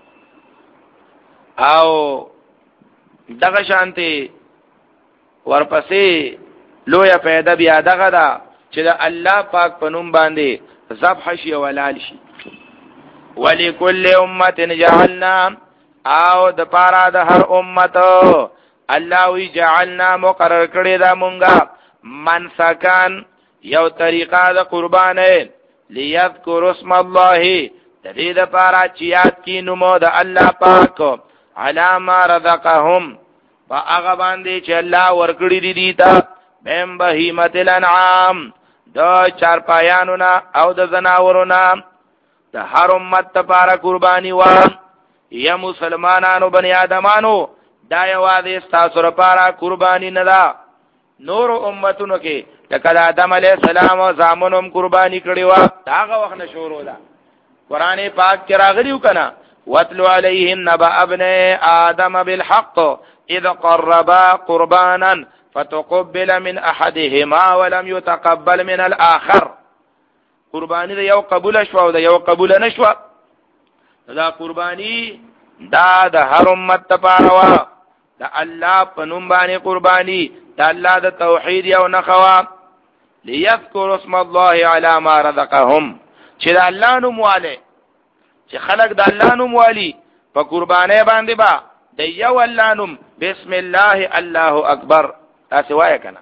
او دغه شانتي ورپسې لویا پیدا بیا دغه دا چې د الله پاک په نوم باندې ذبح شي او حلال شي. ولکل امه جعلنا او د پارا د هر امت الله وی جعلنا مقرر کړی دا مونږه منسکان یو طریقه د قربانه لیذکر اسم الله د دې د پارا چې یاد کی نومو د الله پاک علامه رزقهم فاغه باندې چې الله ورکړي دي دیتا بهم بهیمت الانعام د چار پایانو او د زناورونو د هر امت لپاره قرباني و یا مسلمانانو بنی آدمانو دا یوازې تاسو لپاره قرباني نه ده نور امتونو کې لکه آدم علیه السلام او زامنوم قرباني کړي و هغه وخت نه شروع ده قران پاک کې راغلیو کنه واتلو علیهم نبأ ابن آدم بالحق اذ قربا قربانا فتقبل من احدهما ولم يتقبل من الاخر قربانی دا یو قبول شو او دا یو قبول نشو دا قربانی دا د هر امت لپاره وا دا الله په نوم باندې قربانی دا الله د توحید یو نخوا ليذكر اسم الله على ما رزقهم چې د الله نوم والے چې خلق د الله نوم والی په قربانې باندې با د یو الله نوم بسم الله الله اکبر تاسو وایې کنه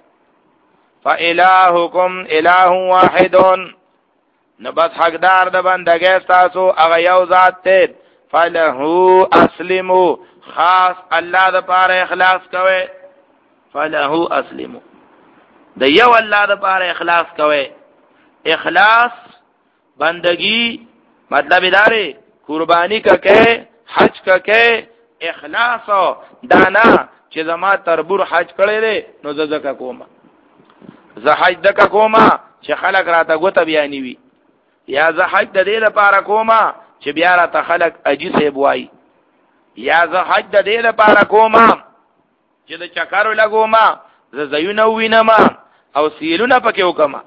فإلهکم اله واحد نو بس حقدار د بندګۍ تاسو هغه یو ذات ته فله اسلموا خاص الله د پاره اخلاص کوي فله اسلموا د یو الله د پاره اخلاص کوي اخلاص بندگی مطلب داره قربانی کا کې حج کا کې اخلاص دانا چې زما تربور حج کړي دي نو زکه کومه زه حج دکه کومه چې خلق راته غوته بیانې وي یا زه حج د دې لپاره کومه چې بیا راته خلق اجي سي بوای یا زه حج د دې لپاره کومه چې د چکرو لګومه زه زيونه وینم او سیلونه پکې وکم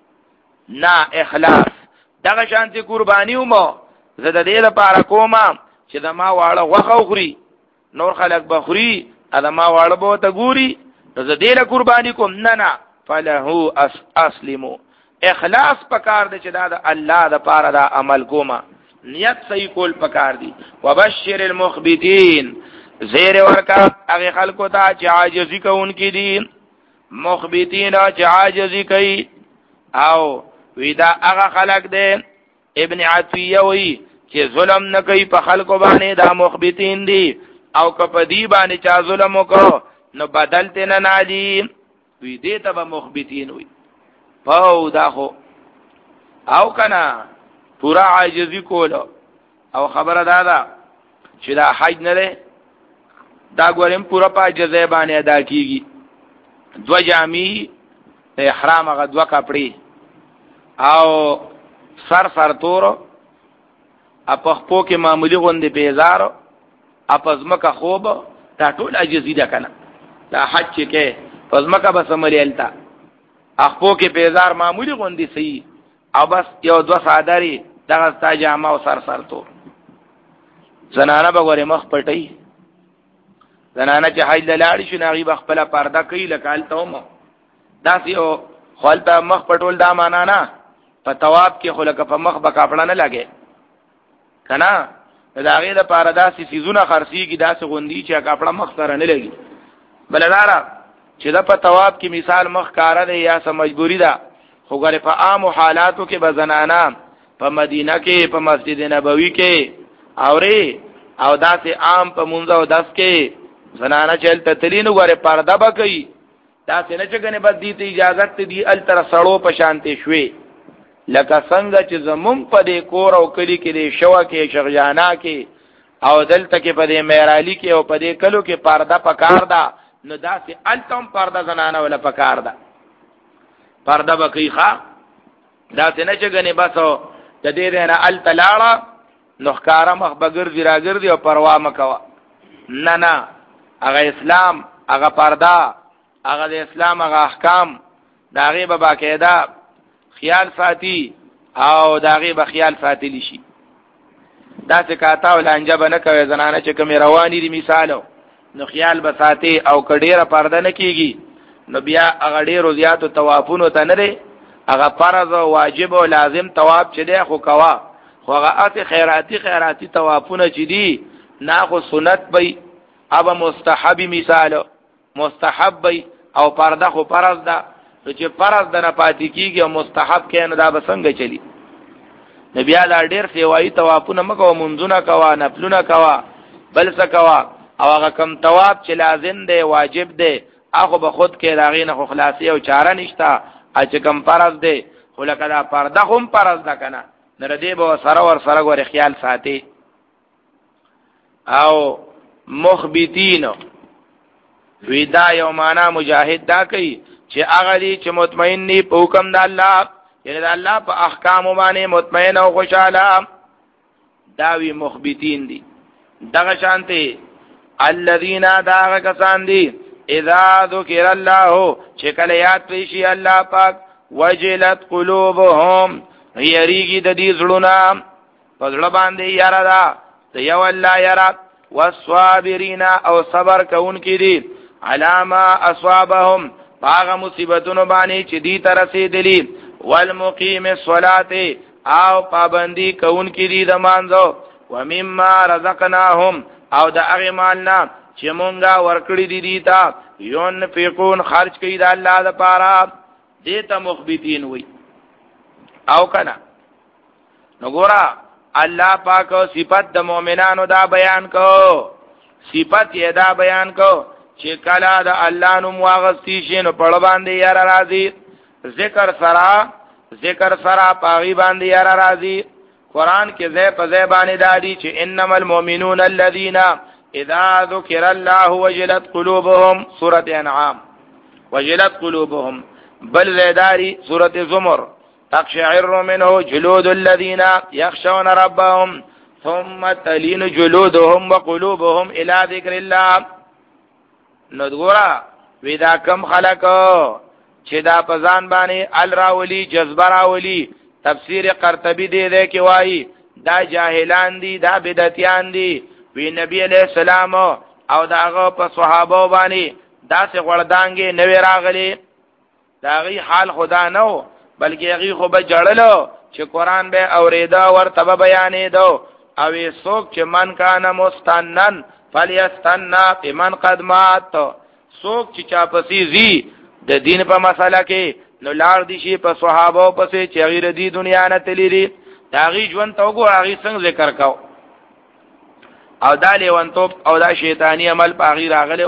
نه اخلاص دغه شانتي قرباني ومو زه د دې لپاره کومه چې د ما واړه غوخه خوري نور خلق بخوري اده ما واړه بو ته ګوري زه دې له قرباني کوم نه نه فله اسلمو اخلاص پکار دي چې دا د الله د پاره دا عمل کوما نیت صحیح کول پکار دي وبشر المخبتين زیر ورکا هغه خلکو ته چې عاجزي کوونکي دي مخبتين چې عاجزي کوي او ودا هغه خلق دي ابن عطیه وی چې ظلم نه کوي په خلکو باندې دا مخبتين دي او کپدی باندې چا ظلم وکړو نو بدل ته نه نالي وی دې ته به مخبتين وي پاو دا خو او کنا پورا عاجزی کولو او خبره دادا چې دا حج نه ده دا ګورم پورا په عاجزی باندې ادا کیږي دو جامی احرام غ دو کپڑے او سر سر تور اپ خپو کې معمولی غوندې پیزار اپ ازمکه خوب دا ټول عاجزی ده کنه دا حج کې پزمکه بس مليلتا اخپو کې پیزار معمولی غوندې سي او بس یو دو صادري دغه تا جامه او سر سر تو زنانه بغور مخ پټي زنانه چې حج لاړ شي ناغي بخپل پرده کوي لکالته مو دا یو خپلته مخ پټول دا معنا نه په تواب کې خلک په مخ به کپڑا نه لګي کنه دا غي د پرده سي سيزونه خرسي کې داسې غوندي چې کپڑا مخ سره نه لګي بلدارا چې دا په تواب کې مثال مخ کار دی یا سم مجبوری ده خو ګره په عام حالاتو کې بزنانا په مدینه کې په مسجد نبوي کې اوري او داسې عام په منځ او داس کې زنانا چلته تلینو ګره پرده بکې داسې نه چې کنه بس دي ته اجازه ته دی ال تر سړو په شانته شوي لکه څنګه چې زمون په دې کور او کلی کې دې شوا کې شغجانا کې او دلته کې په دې میرالی کې او په دې کلو کې پرده پکار ده نو داسې التم پرده زنانه ولا پکار ده پرده بکی ښا داسې نه چې غني بسو د دې نه ال تلاړه نو ښکارا مخ بغیر دی راګر دی او پروا مکوا نه نه هغه اسلام هغه پرده هغه د اسلام هغه احکام داغه به باقاعده خیال ساتي او داغه به خیال ساتلی شي داسې کاته ول انجب نه کوي زنانه چې کوم رواني دي مثالو نو خیال به ساتي او کډیره پرده نه کیږي نو بیا هغه ډیرو زیاتو طوافونو ته نه لري هغه فرض او واجب او لازم طواف چې دی خو کوا خو هغه اته خیراتی خیراتی طوافونه چې دي نه خو سنت وي ابا مستحب مثال مستحب وي او پرده خو فرض ده چې فرض ده نه پاتې کیږي او مستحب کین دا به څنګه چلی نبی الله ډیر سیوای طوافونه مکو منځونه کوا نفلونه کوا بل څه کوا او هغه کم طواف چې لازم دی واجب دی هغه به خود کې راغې نه خو خلاصي او چاره نشتا چې کم فرض دی خو لکه دا پرده هم فرض ده کنه نه دې به سره ور سره غوړي خیال ساتي او مخبتین ودا یو معنا مجاهد دا کوي چې هغه دي چې مطمئن ني په حکم د الله یعنی د الله په احکام باندې مطمئن او خوشاله دا وی مخبتین دي دغه شانته الذين داغ کسان دي اذا ذکر الله چې کله یاد شي الله پاک وجلت قلوبهم یریږي د دې زړونه په زړه باندې یاره دا ته یو الله یاره والصابرین او صبر کوونکي دي علامه اصابهم باغ مصیبتونو باندې چې دي تر رسیدلی والمقیم الصلاه او پابندی کون کی دی د مانځو و مما رزقناهم او د هغه مالنا چې مونږه ورکړی دي دیتا یون فیقون خرج کړي د الله لپاره دیتا مخبتین وي او کنا نګورا الله پاک صفات د مؤمنانو دا بیان کو صفات یې دا بیان کو چې کلا د الله نوم واغستی شي نو په باندې یار راضي ذکر سرا ذکر سرا پاغي باندې یار راضي قران کې زې په زې باندې دادی چې انما المؤمنون الذين اذا ذكر الله وجلت قلوبهم سوره انعام وجلت قلوبهم بل زیداری سوره زمر تقشعر منه جلود الذين يخشون ربهم ثم تلين جلودهم وقلوبهم الى ذكر الله ندغورا ودا کم خلقو چې دا پزان باندې ال راولي جذبه راولي تفسیر قرطبی دی دی کې وایي دا جاهلان دي دا بدعتيان دي وی نبی علیہ السلام او داغه په صحابه باندې دا څه غړدانګي نوې راغلي داغي حال خدا نو بلکې هغه خو به جړلو چې قران به اوریدا ورته بیانې دو او څوک چې من کان مستنن فلیستنا بمن قد مات څوک چې چا پسې زی د دین په مسله کې نو لار دي شي په صحابه پسې چې غیر دی دنیا نه تللی داغي ژوند تو ګو هغه څنګه ذکر کاو او دا لیوانتوب او دا شیطانی عمل په غیر راغلو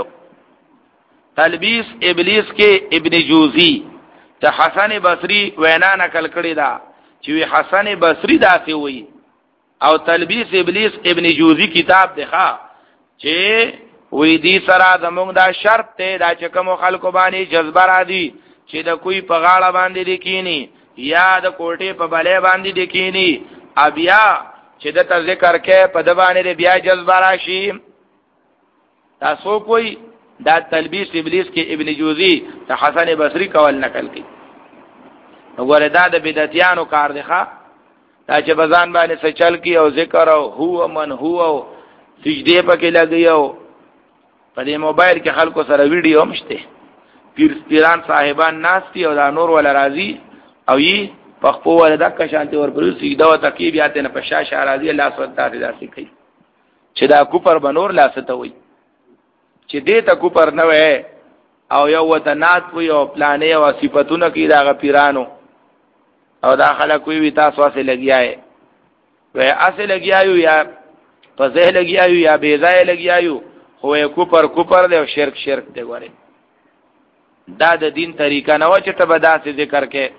تلبیس ابلیس کې ابن جوزی ته حسن بصری وینا نقل کړی دا چې حسن بصری دا سی وی او تلبیس ابلیس ابن جوزی کتاب دیخوا چې وی دی سره زمونږ دا شرط ته دا چې کوم خلکو باندې جذبه را دي چې د کوئی په غاړه باندې لیکيني یا د کوټې په بلې باندې لیکيني بیا چې د ذکر کې په د باندې بیا جذبه راشي تاسو کوئی دا تلبیس ابلیس کې ابن جوزی ته حسن بصری کول نقل کړي وګوره دا د بدعتیانو کار دی ښا دا چې بزان باندې څه چل کی او ذکر او هو من هو او سجده پکې لګیو په دې موبایل کې خلکو سره ویډیو مشته پیر پیران صاحبان ناشتي او دا نور ولا راضي او یي پخپو ولدا کا شانتي ور پر سجده او تکیب یاته نه پشاش راضي الله سبحانه داسې کوي چې دا کوپر بنور لاسته وي چې دې ته کوپر نه وي او یو وطنات وي او پلانې او صفاتونه کې دا پیرانو او دا خلک وي تاسو واسه لګیاي وای اسه لګیایو یا په زه لګیایو یا بے ځای لګیایو خو کوپر کوپر دی او شرک شرک دی غواړي دا د دین طریقه نه و چې ته به داسې ذکر کې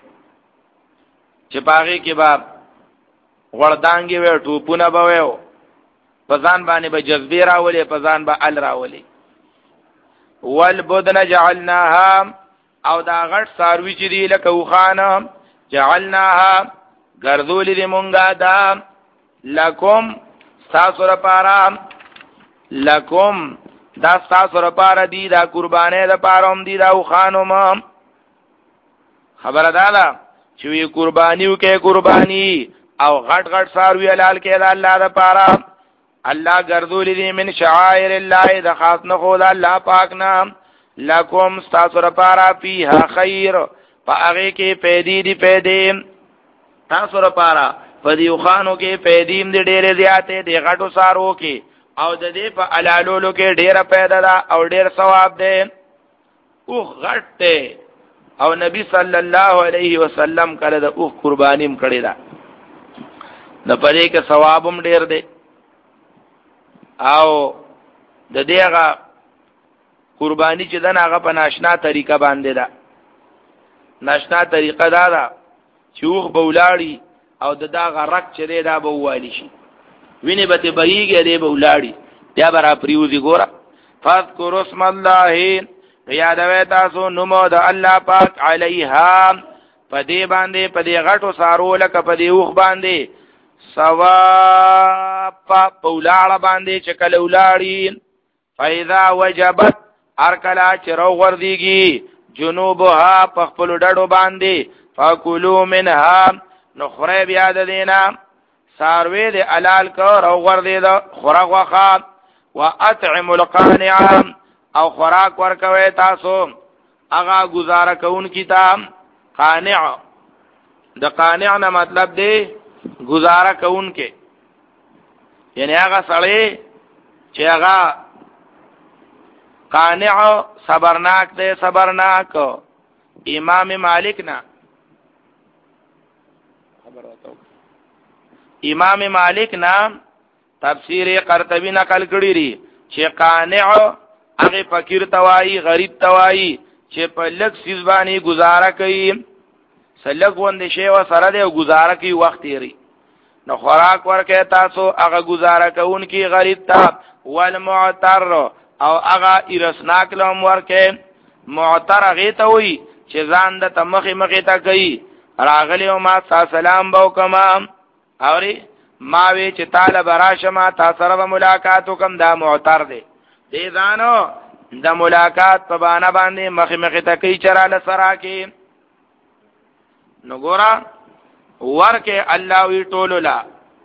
چې پاغي کې با غړدانګي و ټوپونه به و پزان باندې به جذبه راولي پزان به ال راولي والبدن جعلناها او دا غټ ساروي چې دی لکه وخانه جعلناها ګرځول دي مونږه دا لکم تاسو لپاره لکم دا تاسو لپاره دی دا قربانه د پاروم دی دا وخانو ما خبره ده چې وی قربانیو کې قربانی او غټ غټ ساروي حلال کې د الله لپاره الله ګرځول دي من شعائر الله د خاص نه خو د الله پاک نام لکم تاسو لپاره فيها خیر پاغه کې پیدې دی پیدې تاسو لپاره په دې وخانو کې پیدې دې ډېرې زیاتې دي غټو سارو کې او د دې په علالولو کې ډېر پیدا ده او ډېر ثواب ده او غټه او نبی صلی الله علیه وسلم کړه د او قربانیم کړی دا د پرې کې ثوابم ډېر دی او د دې هغه قربانی چې دغه هغه په ناشنا طریقه باندې ده ناشنا طریقه دا ده چې وخ بولاړي او د دا غرق چې دی دا به والی شي ویني به ته بهيږي دی بولاړي بیا برا پریوزي ګوره فذكر اسم الله یادوي تاسو نومو د الله پاک علیها پدې باندې پدې غټو سارو لکه پدې وخ باندې سوا په پولاړه باندې چکل ولاړي فاذا وجبت ارکلا چرو وردیږي جنوبها په خپل ډډو باندې فاکلوا منها نخره بیا د دینا ساروی د علال کو رو وردی د خوراک وخا واطعم القانع او خوراک ورکوي تاسو هغه گزاره کون کتاب قانع د قانع نه مطلب دی گزاره کوونکې، یعنی هغه سړی چې هغه قانع صبرناک دی، صبرناک. امام مالک نه امام مالک نه تفسیر قرطبی نقل کړی دی چې قانع هغه فقیر توای، غریب توای چې په لږ سیز باندې گزاره کوي، سلګ وند شی و سره دی گزاره کوي، وخت یې نو خوراک ورکه تاسو هغه گزاره کوونکی غریب ته. والمعتر او هغه ارسناک لهم ورکه. معتر هغه ته وي چې ځان د تمخې مخې ته کوي، راغلی او ما سلام بو کما اوري ما وی چې طالب راشما تاسو سره ملاقات وکم، دا معتر دی. دې ځانو د ملاقات په باندې باندې مخې مخې ته کوي چراله سره کې. نو ګورا ورکه الله وی ټولو لا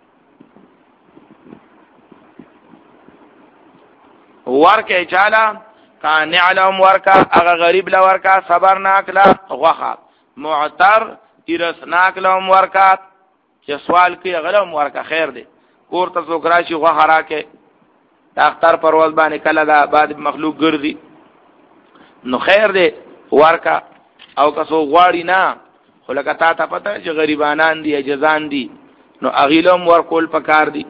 ورکه چاله قانع لهم ورکا هغه غریب لا ورکا، صبرناک لا غوخه، معتر ارسناک لهم ورکا چې سوال کوي غلم ورکا خیر دی. کور ته څوک راشي غوخه راکه، د اختر پرواز باندې کله دا بعد مخلوق ګرځي نو خیر دی ورکا. او که څوک غواړي نه خو لکه تا ته پته چې غریبانان دي اجزان دي نو اغیلم ورکول پکار دي.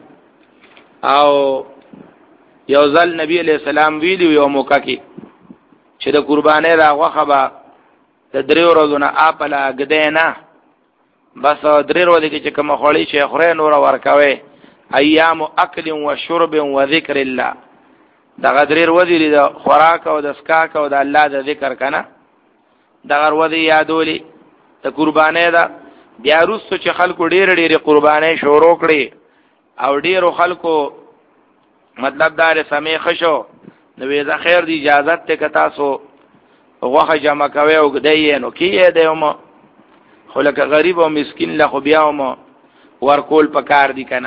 او یو ځل نبی علیہ السلام ویلی یو موقع کې چې د قربانې دا غوښه به د درې ورځو نه اپله ګدی نه، بس درې ورځې کې چې کومه خوړی چې خورې نوره ورکوي. ایام اکل و شرب و ذکر الله، دغه درې ورځې د خوراک او د سکاک او د الله د ذکر کنه دغه ورځې یادولې د قربانې دا. بیا وروسته چې خلکو ډېر ډېر قربانې شروع کړي او ډېرو خلکو مطلب دار سمې خشو نو وې دا خیر دی اجازه ته که تاسو غوښه جمع کوي او ګدی نو کیه دی مو، خو لکه غریب او مسکین له خو بیا مو ورکول پکار دی کنه.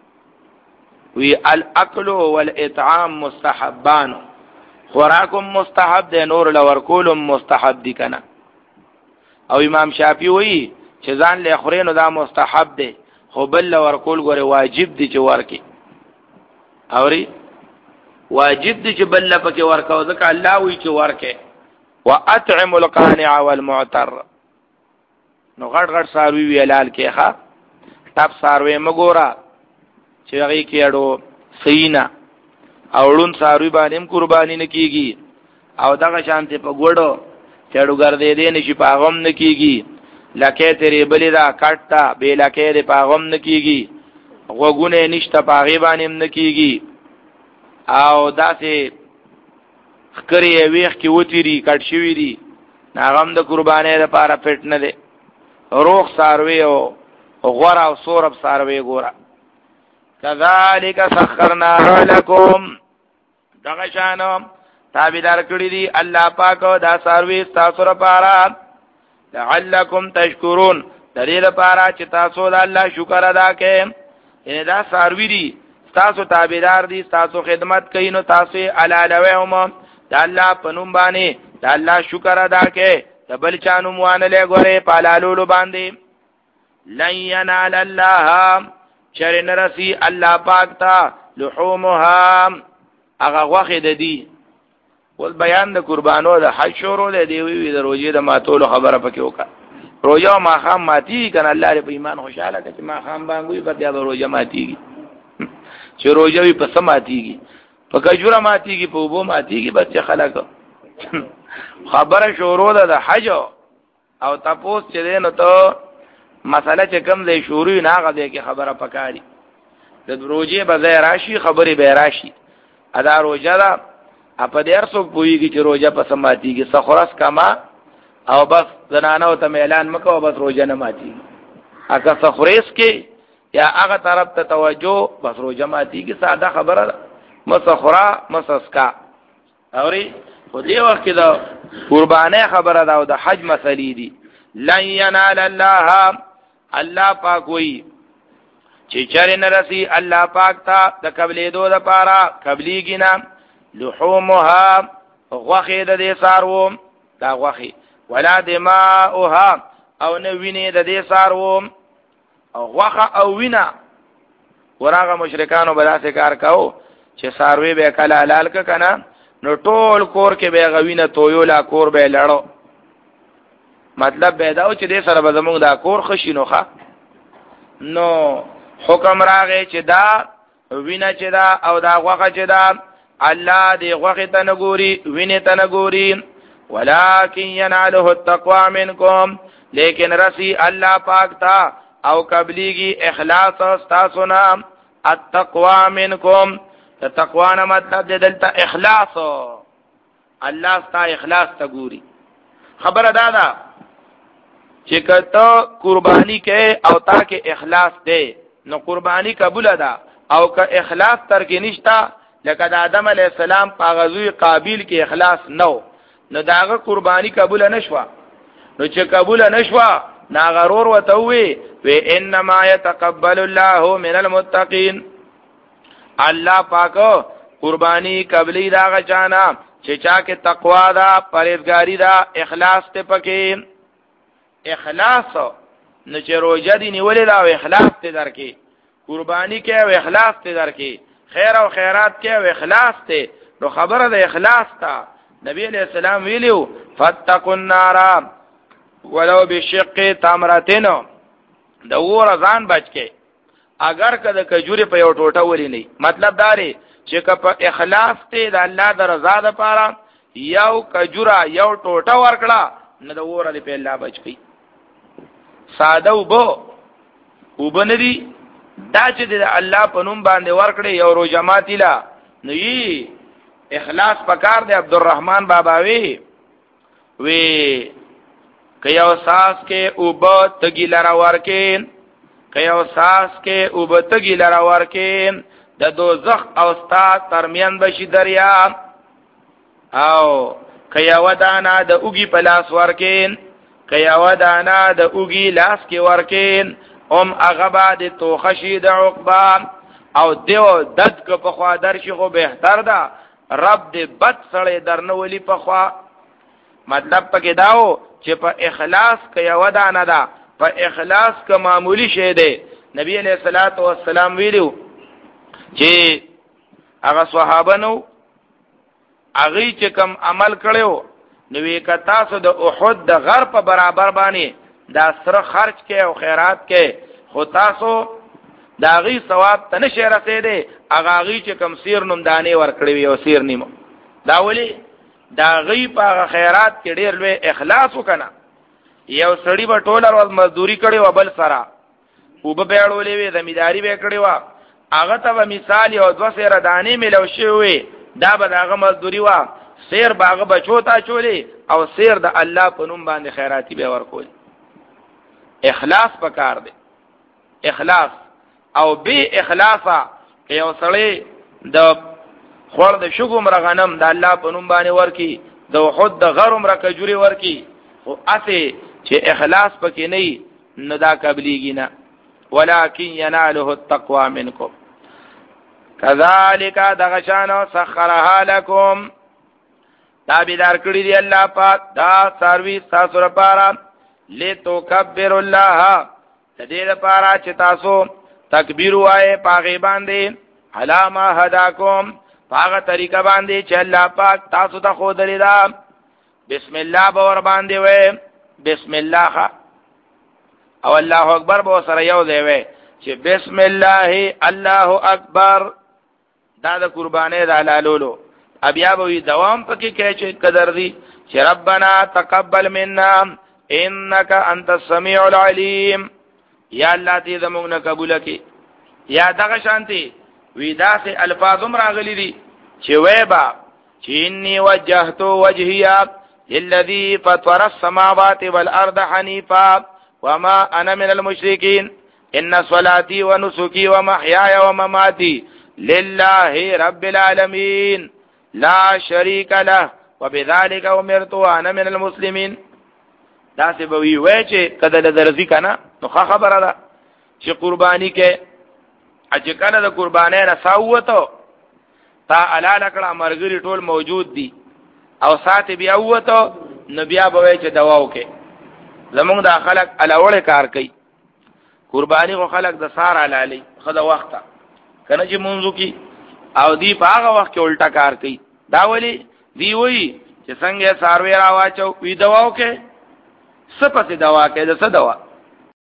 وی الاکل والاطعام مستحبان، خوراکم مستحب دی، نور لورکول مستحب دی کنه. او امام شافعی وی چې ځان له خورینو دا مستحب دی، خو بل ورکول ګوره واجب دی چې ورکی. اوري واجب دی چې بل پکې ورکاو، ځکه الله وی چې ورکه. واطعم القانع والمعتر، نو غټ غټ ساروی ویلال کې ښا ټاپ ساروی مګورا چې هغه کې اډو سینا اورون ساروی باندې قربانی نه کیږي، او دغه شانته په ګوړو چړو ګرځې دې نشي پاغم نه کیږي. لکه تیرې بلې دا کټتا به لکه دې پاغم نه کیږي، غوګونه نشته پاغي باندې نه کیږي. او داسې خکرې ویخ کې وتیری کټ شوی دي، ناغم د قربانې لپاره پټ نه دي. روح ساروی او غورا او سورب ساروی ګورا. کذالک سخرنا لکم، دغه شانو تابعدار کړی دي الله پاک دا سروي تاسو لپاره، لعلکم تشکرون، د دې لپاره چې تاسو د الله شکر ادا کړئ. ان دا سروي دي تاسو تابعدار دي، تاسو خدمت کوي، نو تاسو علالوي هم د الله په نوم باندې د الله شکر ادا کړئ. د بل چا نوم وانه لګوري پالالولو باندې. لن ينال الله، چرن رسی الله پاک تا لحومها، هغه غوخه د دي. ول بیان د قربانو د حج شروع دی دی وی د روزې د ماتولو خبره پکې وکړه. روزه ما خام ماتي کنه الله په ایمان خوشاله کړي ما خام باندې په دې روزه ماتيږي چې روزه وي په سماتيږي، په کجوره ماتيږي، په وبو ماتيږي، بس خلک خبره شروع ده د حج او تاسو چې دین ته مساله چې کوم ځای شروع نه غږی کې خبره پکاري د روزه به ځای راشي خبره به راشي. ادا روزه ده اپا دیر سوک پوئیگی چی روجہ پسم ماتیگی، سخورس کما او بس زنانو تا میلان مکو او بس روجہ نماتیگی. اکا سخوریس کی یا اغا طرف تا توجہ بس روجہ ماتیگی. ساده خبره مسخورا مسسکا. اوری خودی وقت دا قربانه خبره دا او دا حج مسئلی دی. لن ینال اللہ، اللہ پاک وی چی چر نرسی اللہ پاک تا دا قبلی دو دا پارا قبلی گی نام لحومها غوخی د دې سارو دا غوخی، ولا دماؤها او نوینه د دې سارو، او غوخه او وینا ورغه مشرکانو بلاسه کار کاو چې ساروی به کله حلال ک کنه نو ټول کور کې به غوینه تویولا کور به لړو مطلب به دا چې دې سره به زموږ دا کور خشینوخه نو حکم راغی چې دا وینه چې دا او دا غوخه چې دا الله دې غوخه ته نګوري وینه ته نګوري ولکن يناله التقوى منکم لیکن رسی الله پاک تا او قبلیگی اخلاص استاسو نام التقوى منکم تقوی نه مطلب دې دلته اخلاص الله ستا اخلاص ته ګوري خبره دا ده چې کته قربانی کې او تا کې اخلاص دی نو قربانی قبول ده او که اخلاص تر کې نشتا لکه د آدم علی السلام په غزوی قابیل کې اخلاص نو نو داغه قربانی قبول نشوا نو چې قبول نشوا ناغرور وتوي و انما يتقبل الله من المتقين الله پاکو قربانی قبلی دا غچانا چې چا کې تقوا دا پرهیزګاری دا اخلاص ته پکې اخلاص نو چې روزه دی نیولې دا او اخلاص ته درکې قربانی کې او اخلاص ته درکې خیر او خیرات کې او اخلاص ته نو خبره د اخلاص ته نبی علیہ السلام ویلو فتقوا النار ولو بشق تمرتين د ور ځان بچکه اگر کده کجوري په یو ټوټه ولې نه مطلب دا دی چې په اخلاص ته د الله د رضا لپاره یو کجورا یو ټوټه ورکړه نه د ور دی په الله بچکی ساده وبو وبندي دا چې د الله په نوم باندې ورکړي یو رو جماعتي لا نو یي اخلاص پکار دی عبدالرحمن بابا وی وی کيو ساس کې وب تګی لرا ورکین کيو ساس کې وب تګی لرا ورکین د دوزخ او ستا ترمیان بشي دریا او کيو دانا د اوګي پلاس ورکین کيو دانا د اوګي لاس کې ورکین ام اغبا د توخشی د عقبا او دیو دد که په خوا درشي خو بهتر ده رب دې بد سړی درنولی په خوا مطلب پکې داو چې په اخلاص کې یو دانه ده په اخلاص کې معمولی شی دی نبی علیہ الصلوۃ والسلام ویلو چې هغه صحابه نو هغه چې کم عمل کړو نو وی کتا سو د احد د غر په برابر باندې دا سره خرج کې او خیرات کې خو تاسو دا غي ثواب ته نشي رسیدي هغه غي چې کم سیر نوم دانه ور کړی وي او سیر نیمو دا ولي دا غي په خیرات کې ډېر لوی اخلاص وکنا یو سړی په ټوله ورځ مزدوري کړي او بل سره او به بیړولې وي زمیداری به کړي وا هغه ته مثال یو دو سیر دانه ملو شوی دا به هغه مزدوري وا سیر باغ بچو تا چولې او سیر د الله په نوم باندې خیراتی به ورکول اخلاص پکار دی اخلاص او به اخلاصا یو سړی د خور د شګوم رغنم د الله په نوم باندې ورکی د وحد د غرم رکجوري ورکی او اته چې اخلاص پکې نه نه دا قبليږي نه ولکن يناله التقوى منكم كذلك دغشان سخرها لكم تابعدار کړی دی الله پاک دا سرویس تاسو لپاره لتکبر الله د دې لپاره چې تاسو تکبیر وایي پاغي باندې علامه هداکم پاغه طریقه باندې چې الله پاک تاسو ته خو درې دا بسم الله باور باندې وې بسم الله او الله اکبر به سره یو دی وې چې بسم الله الله اکبر دا د قربانې د حلالولو بیا به دوام پکې کې چې قدر دی چې ربنا تقبل منا انك انت السميع العليم یا الله دې زموږ نه قبول کړي یا دغه شانتي ودا سه الفاظم راغلي دي چې وېبا چې اني وجهت وجهي للذي فطر السماوات والارض حنيفا وما انا من المشركين ان صلاتي ونسكي ومحياي ومماتي لله رب العالمين لا شريك له وبذلك امرت وانا من المسلمين دا څه به وی وای چې کله د درځي کنه نو خبره ده چې قرباني کې اچې کله د قربانۍ نه ساوته تا الاله کړه مرګري ټول موجود دي او سات بیا وته نو بیا به وای چې دوا وکي زمونږ د خلک الاوړه کار کوي قربانی خو خلق د سار علی خدا وخته کنه چې منځو کی او دی په هغه وخت کې الټا کار کوي دا ولی دی وی چې څنګه ساروی را واچو وی دواو کې سپته دوا کې د څه دوا